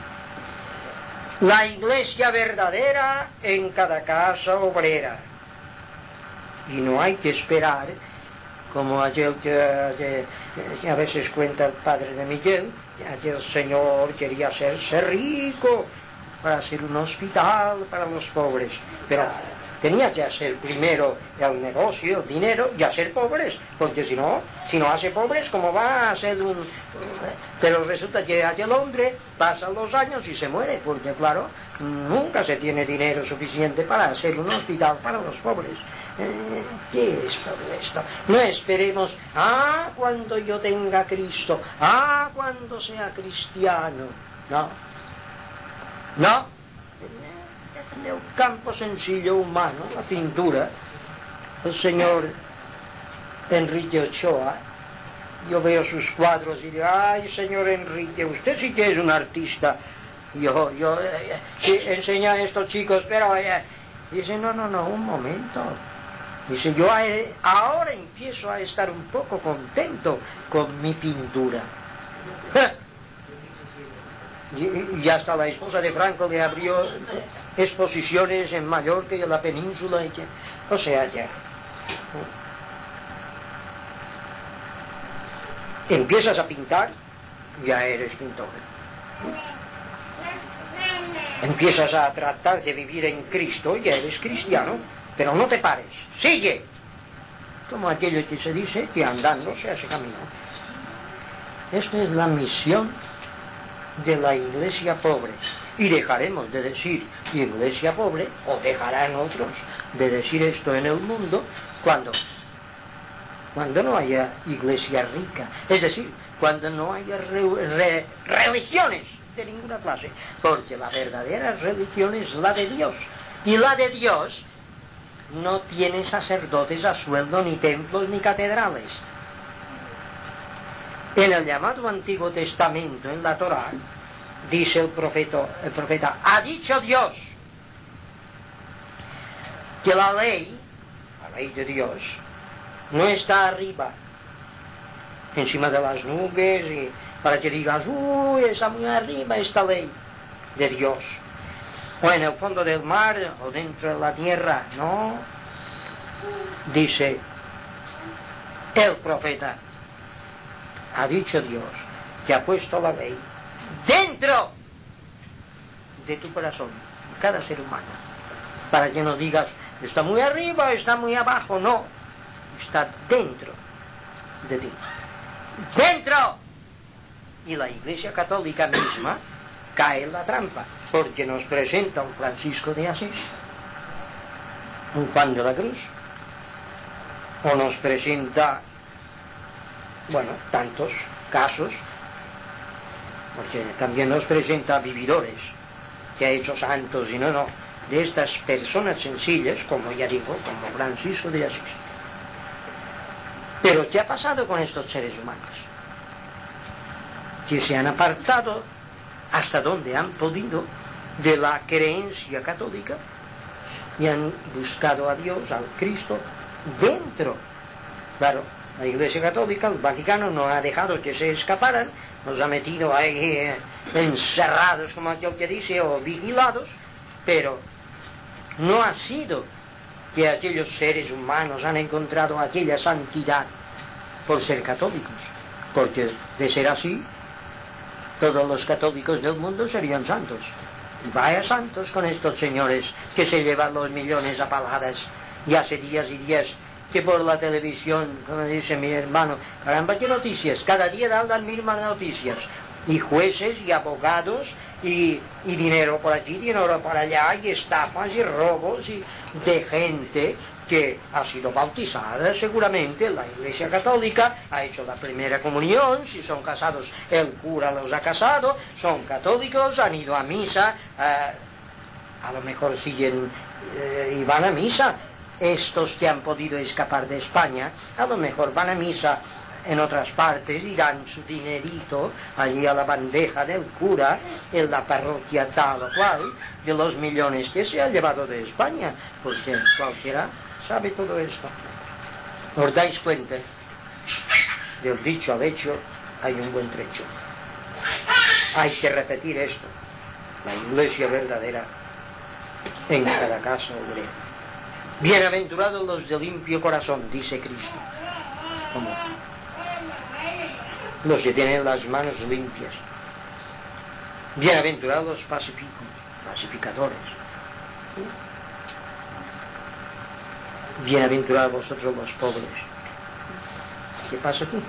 La iglesia verdadera en cada casa obrera. Y no hay que esperar, como aquel que, que a veces cuenta el padre de Miguel, aquel señor quería hacerse rico para hacer un hospital para los pobres, pero tenía que hacer primero el negocio, el dinero, y hacer pobres, porque si no, si no hace pobres, ¿cómo va a hacer un...? Pero resulta que aquel hombre pasa los años y se muere, porque claro, nunca se tiene dinero suficiente para hacer un hospital para los pobres. Eh, ¿Qué es todo esto? No esperemos, ah, cuando yo tenga Cristo, ah, cuando sea cristiano. No, no. En el campo sencillo humano, la pintura, el señor Enrique Ochoa, yo veo sus cuadros y digo, ay, señor Enrique, usted sí que es un artista. Yo, yo, eh, sí, enseña a estos chicos, pero eh, dice, no, no, no, un momento. Dice, yo ahora empiezo a estar un poco contento con mi pintura. Y, y hasta la esposa de Franco le abrió exposiciones en Mallorca y en la península. Y que, o sea, ya. Empiezas a pintar, ya eres pintor. Empiezas a tratar de vivir en Cristo, ya eres cristiano. Pero no te pares, sigue. Como aquello que se dice que andando se hace camino. Esta es la misión de la iglesia pobre. Y dejaremos de decir iglesia pobre, o dejarán otros de decir esto en el mundo, cuando, cuando no haya iglesia rica. Es decir, cuando no haya re, re, religiones de ninguna clase. Porque la verdadera religión es la de Dios. Y la de Dios no tiene sacerdotes a sueldo, ni templos, ni catedrales. En el llamado Antiguo Testamento, en la Torá, dice el profeta, el profeta, ha dicho Dios que la ley, la ley de Dios, no está arriba, encima de las nubes, y para que digas, uy, está muy arriba esta ley de Dios. O en el fondo del mar, o dentro de la tierra, no. Dice el profeta, ha dicho Dios, que ha puesto la ley dentro de tu corazón, cada ser humano, para que no digas, está muy arriba, está muy abajo, no, está dentro de ti. ¡Dentro! Y la Iglesia Católica misma cae en la trampa, porque nos presenta un Francisco de Asís, un Juan de la Cruz, o nos presenta, bueno, tantos casos, porque también nos presenta vividores que ha hecho santos, y no, no, de estas personas sencillas, como ya digo, como Francisco de Asís. Pero ¿qué ha pasado con estos seres humanos? Que se han apartado hasta donde han podido de la creencia católica y han buscado a Dios, al Cristo, dentro. Claro, la Iglesia Católica, el Vaticano, no ha dejado que se escaparan, nos ha metido ahí eh, encerrados, como aquel que dice, o vigilados, pero no ha sido que aquellos seres humanos han encontrado aquella santidad por ser católicos, porque de ser así, todos los católicos del mundo serían santos. Vaya santos con estos señores que se llevan los millones a paladas, y hace días y días que por la televisión, como dice mi hermano, caramba, qué noticias, cada día dan las mismas noticias, y jueces y abogados, y, y dinero por allí, dinero por allá, y estafas y robos y de gente que ha sido bautizada seguramente en la Iglesia Católica, ha hecho la primera comunión, si son casados el cura los ha casado, son católicos, han ido a misa, eh, a lo mejor siguen eh, y van a misa. Estos que han podido escapar de España, a lo mejor van a misa en otras partes y dan su dinerito allí a la bandeja del cura en la parroquia tal o cual, de los millones que se ha llevado de España, porque cualquiera sabe todo esto. ¿Os dais cuenta? Del dicho al hecho hay un buen trecho. Hay que repetir esto. La Iglesia verdadera en cada casa obrera. Bienaventurados los de limpio corazón, dice Cristo. ¿Cómo? Los que tienen las manos limpias. Bienaventurados los pacíficos, pacificadores. Bienaventurados vosotros los pobres. ¿Qué pasa aquí?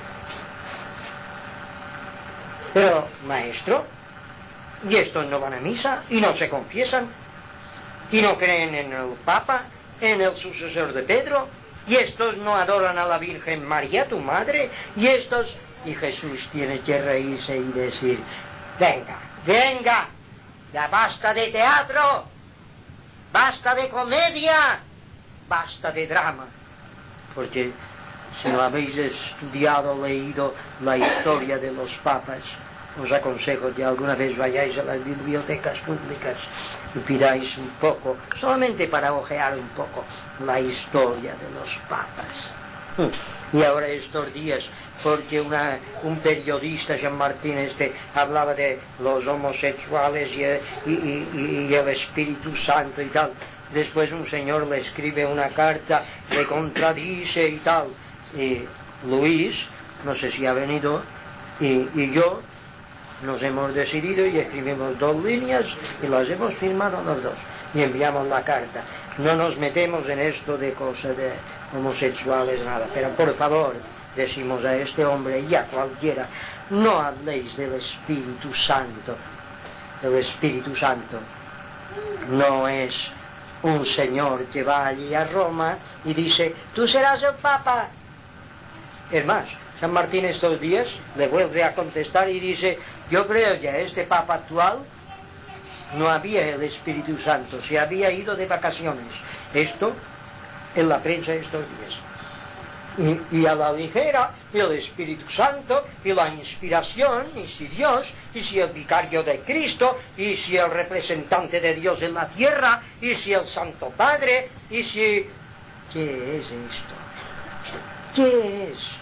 Pero, maestro, y estos no van a misa, y no se confiesan, y no creen en el Papa, en el sucesor de Pedro, y estos no adoran a la Virgen María, tu madre, y estos... Y Jesús tiene que reírse y decir, venga, venga, ya basta de teatro, basta de comedia, basta de drama. Porque si no habéis estudiado, leído la historia de los papas, os aconsejo que alguna vez vayáis a las bibliotecas públicas y pidáis un poco, solamente para ojear un poco, la historia de los papas. Y ahora estos días, porque una, un periodista, Jean Martín, este, hablaba de los homosexuales y, y, y, y el Espíritu Santo y tal. Después un señor le escribe una carta, le contradice y tal. Y Luis, no sé si ha venido, y, y yo nos hemos decidido y escribimos dos líneas y las hemos firmado los dos. Y enviamos la carta. No nos metemos en esto de cosas de homosexuales, nada. Pero por favor, decimos a este hombre y a cualquiera, no habléis del Espíritu Santo. El Espíritu Santo no es un señor que va allí a Roma y dice, tú serás el Papa. Es más, San Martín estos días le vuelve a contestar y dice, yo creo que a este Papa actual no había el Espíritu Santo, se había ido de vacaciones. Esto en la prensa estos días. Y, y a la ligera, el Espíritu Santo, y la inspiración, y si Dios, y si el vicario de Cristo, y si el representante de Dios en la tierra, y si el Santo Padre, y si... ¿Qué es esto? ¿Qué es?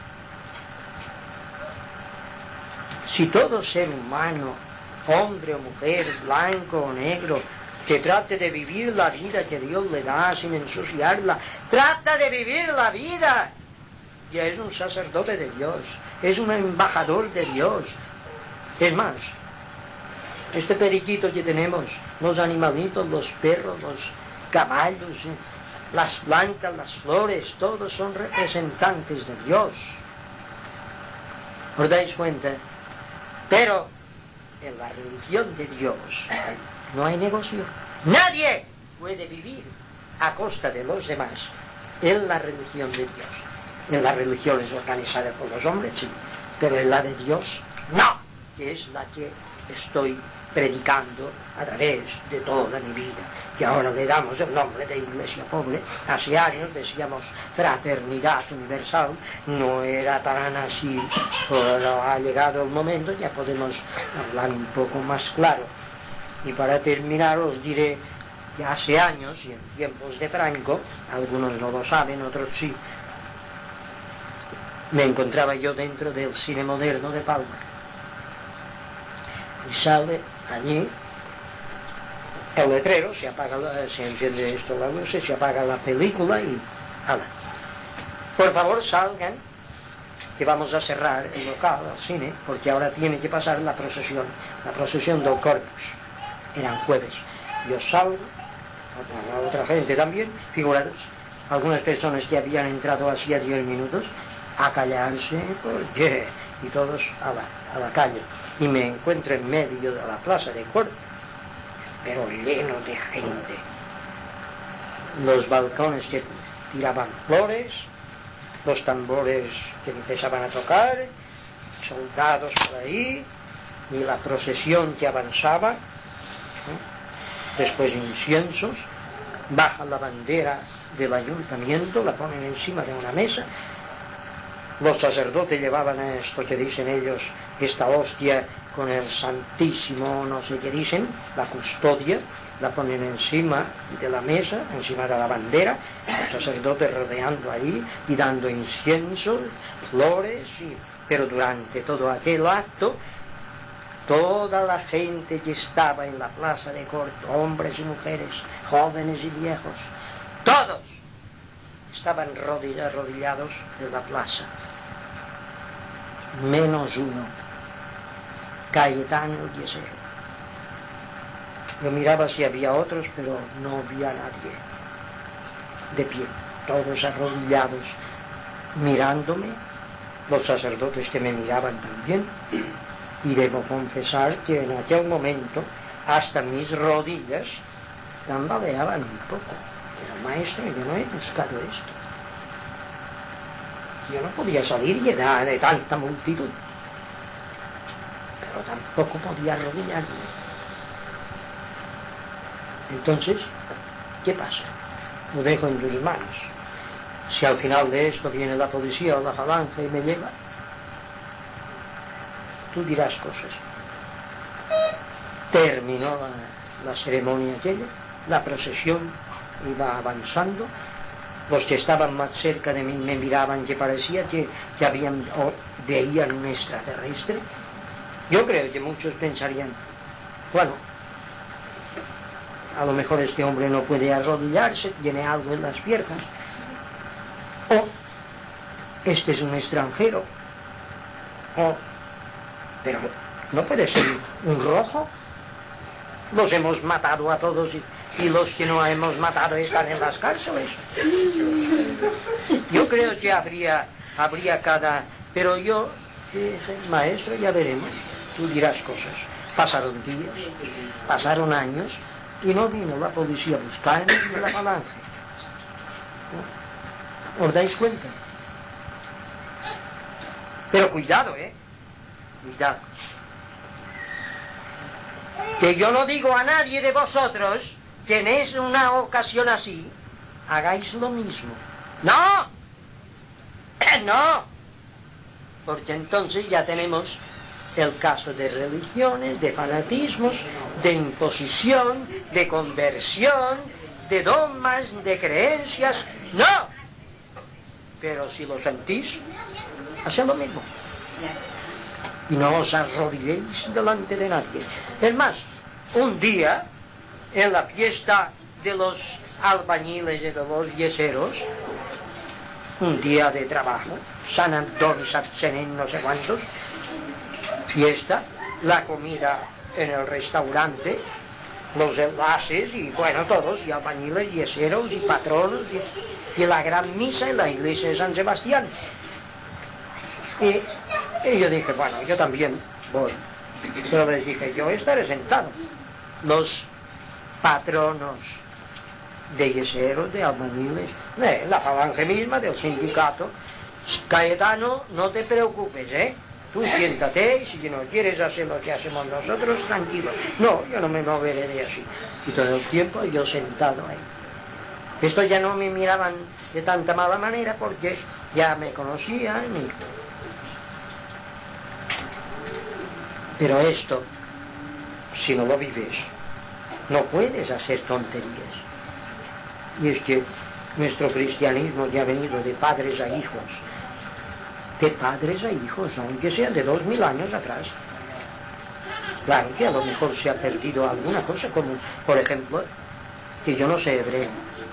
Si todo ser humano, hombre o mujer, blanco o negro, que trate de vivir la vida que Dios le da sin ensuciarla, trata de vivir la vida, ya es un sacerdote de Dios, es un embajador de Dios. Es más, este periquito que tenemos, los animalitos, los perros, los caballos, las plantas, las flores, todos son representantes de Dios. ¿Os dais cuenta? Pero en la religión de Dios no hay negocio. Nadie puede vivir a costa de los demás en la religión de Dios. En la religión es organizada por los hombres, sí, pero en la de Dios no, que es la que estoy predicando a través de toda mi vida, que ahora le damos el nombre de Iglesia Pobre. Hace años decíamos fraternidad universal, no era tan así, pero ha llegado el momento, ya podemos hablar un poco más claro. Y para terminar os diré que hace años, y en tiempos de Franco, algunos no lo saben, otros sí, me encontraba yo dentro del cine moderno de Palma. Y sale allí el letrero, se apaga, la, se enciende esto la luz, se apaga la película y ¡hala! Por favor salgan, que vamos a cerrar el local, el cine, porque ahora tiene que pasar la procesión, la procesión del Corpus. Eran jueves. Yo salgo, la otra gente también, figurados, algunas personas que habían entrado hacía diez minutos, a callarse, porque, y todos a la, a la calle. Y me encuentro en medio de la plaza de Corpus, pero lleno de gente. Los balcones que tiraban flores, los tambores que empezaban a tocar, soldados por ahí, y la procesión que avanzaba, ¿eh? Después inciensos, baja la bandera del ayuntamiento, la ponen encima de una mesa. Los sacerdotes llevaban esto que dicen ellos, esta hostia con el santísimo, no sé qué dicen, la custodia, la ponen encima de la mesa, encima de la bandera, los sacerdotes rodeando ahí y dando incienso, flores, y, pero durante todo aquel acto, toda la gente que estaba en la plaza de Corpus, hombres y mujeres, jóvenes y viejos, todos estaban arrodillados en la plaza, menos uno, Cayetano el Yesero. Yo miraba si había otros, pero no había nadie de pie, todos arrodillados, mirándome, los sacerdotes que me miraban también, y debo confesar que en aquel momento hasta mis rodillas tambaleaban un poco. Pero maestro, yo no he buscado esto. Yo no podía salir llena de tanta multitud, pero tampoco podía arrodillarme. Entonces, ¿qué pasa? Lo dejo en tus manos. Si al final de esto viene la policía o la falange y me lleva, tú dirás cosas. Terminó la, la ceremonia aquella, la procesión iba avanzando. Los que estaban más cerca de mí me miraban, que parecía que, que habían, o veían un extraterrestre. Yo creo que muchos pensarían, bueno, a lo mejor este hombre no puede arrodillarse, tiene algo en las piernas, o este es un extranjero, o, pero no puede ser un rojo. Los hemos matado a todos y, y los que no hemos matado están en las cárceles. Yo creo que habría, habría cada... Pero yo, eh, maestro, ya veremos, tú dirás cosas. Pasaron días, pasaron años, y no vino la policía a buscarme ni la falange. ¿No? ¿Os dais cuenta? Pero cuidado, ¿eh? Cuidado. Que yo no digo a nadie de vosotros que en una ocasión así hagáis lo mismo. ¡No! ¡No! Porque entonces ya tenemos el caso de religiones, de fanatismos, de imposición, de conversión, de dogmas, de creencias. ¡No! Pero si lo sentís, haced lo mismo. Y no os arrodilléis delante de nadie. Es más, un día, en la fiesta de los albañiles y de los yeseros, un día de trabajo, San Antonio, Sarcenen, no sé cuántos, fiesta, la comida en el restaurante, los enlaces y bueno, todos, y albañiles, yeseros y patronos, y, y la gran misa en la iglesia de San Sebastián. Y, y yo dije, bueno, yo también voy. Pero les dije, yo estaré sentado. Los patronos de yeseros, de albañiles, de la falange misma, del sindicato, Cayetano, no te preocupes, ¿eh? tú siéntate y si no quieres hacer lo que hacemos nosotros, tranquilo. No, yo no me moveré de así. Y todo el tiempo yo sentado ahí. Esto ya no me miraban de tanta mala manera porque ya me conocían. Y... Pero esto, si no lo vives, no puedes hacer tonterías. Y es que nuestro cristianismo ya ha venido de padres a hijos. De padres a hijos, aunque sea de dos mil años atrás. Claro que a lo mejor se ha perdido alguna cosa, como por ejemplo, que yo no sé hebreo.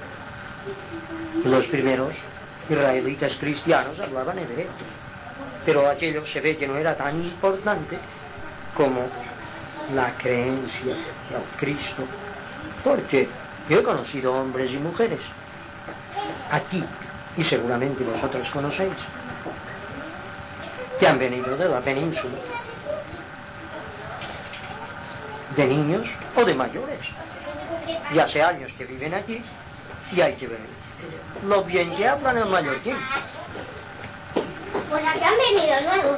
Los primeros israelitas cristianos hablaban hebreo, pero aquello se ve que no era tan importante como la creencia del Cristo, porque yo he conocido hombres y mujeres aquí, y seguramente vosotros conocéis, que han venido de la península, de niños o de mayores, y hace años que viven aquí, y hay que ver lo bien que hablan el mallorquín. Pues aquí han venido nuevos.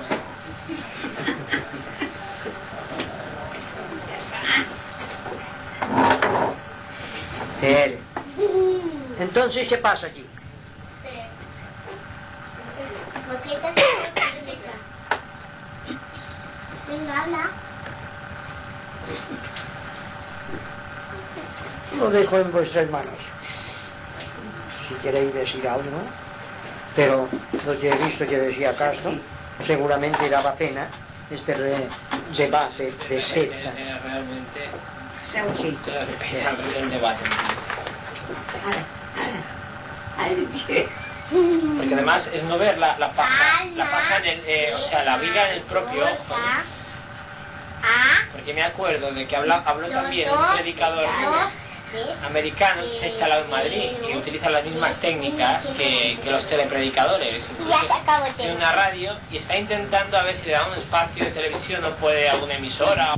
Eh, Entonces, ¿qué pasa aquí? ¿Por qué te Venga, habla. Lo dejo en vuestras manos. Si queréis decir algo, pero lo que he visto que decía Castro, seguramente daba pena este re debate de sectas. Realmente sea un sí. el debate. Porque además es no ver la, la paja, la paja en el, eh, o sea, la viga en el propio ojo, ¿no? Porque me acuerdo de que habla, habló también un predicador americano que se ha instalado en Madrid y utiliza las mismas técnicas que, que los telepredicadores. Tiene una radio y está intentando a ver si le da un espacio de televisión o puede alguna emisora.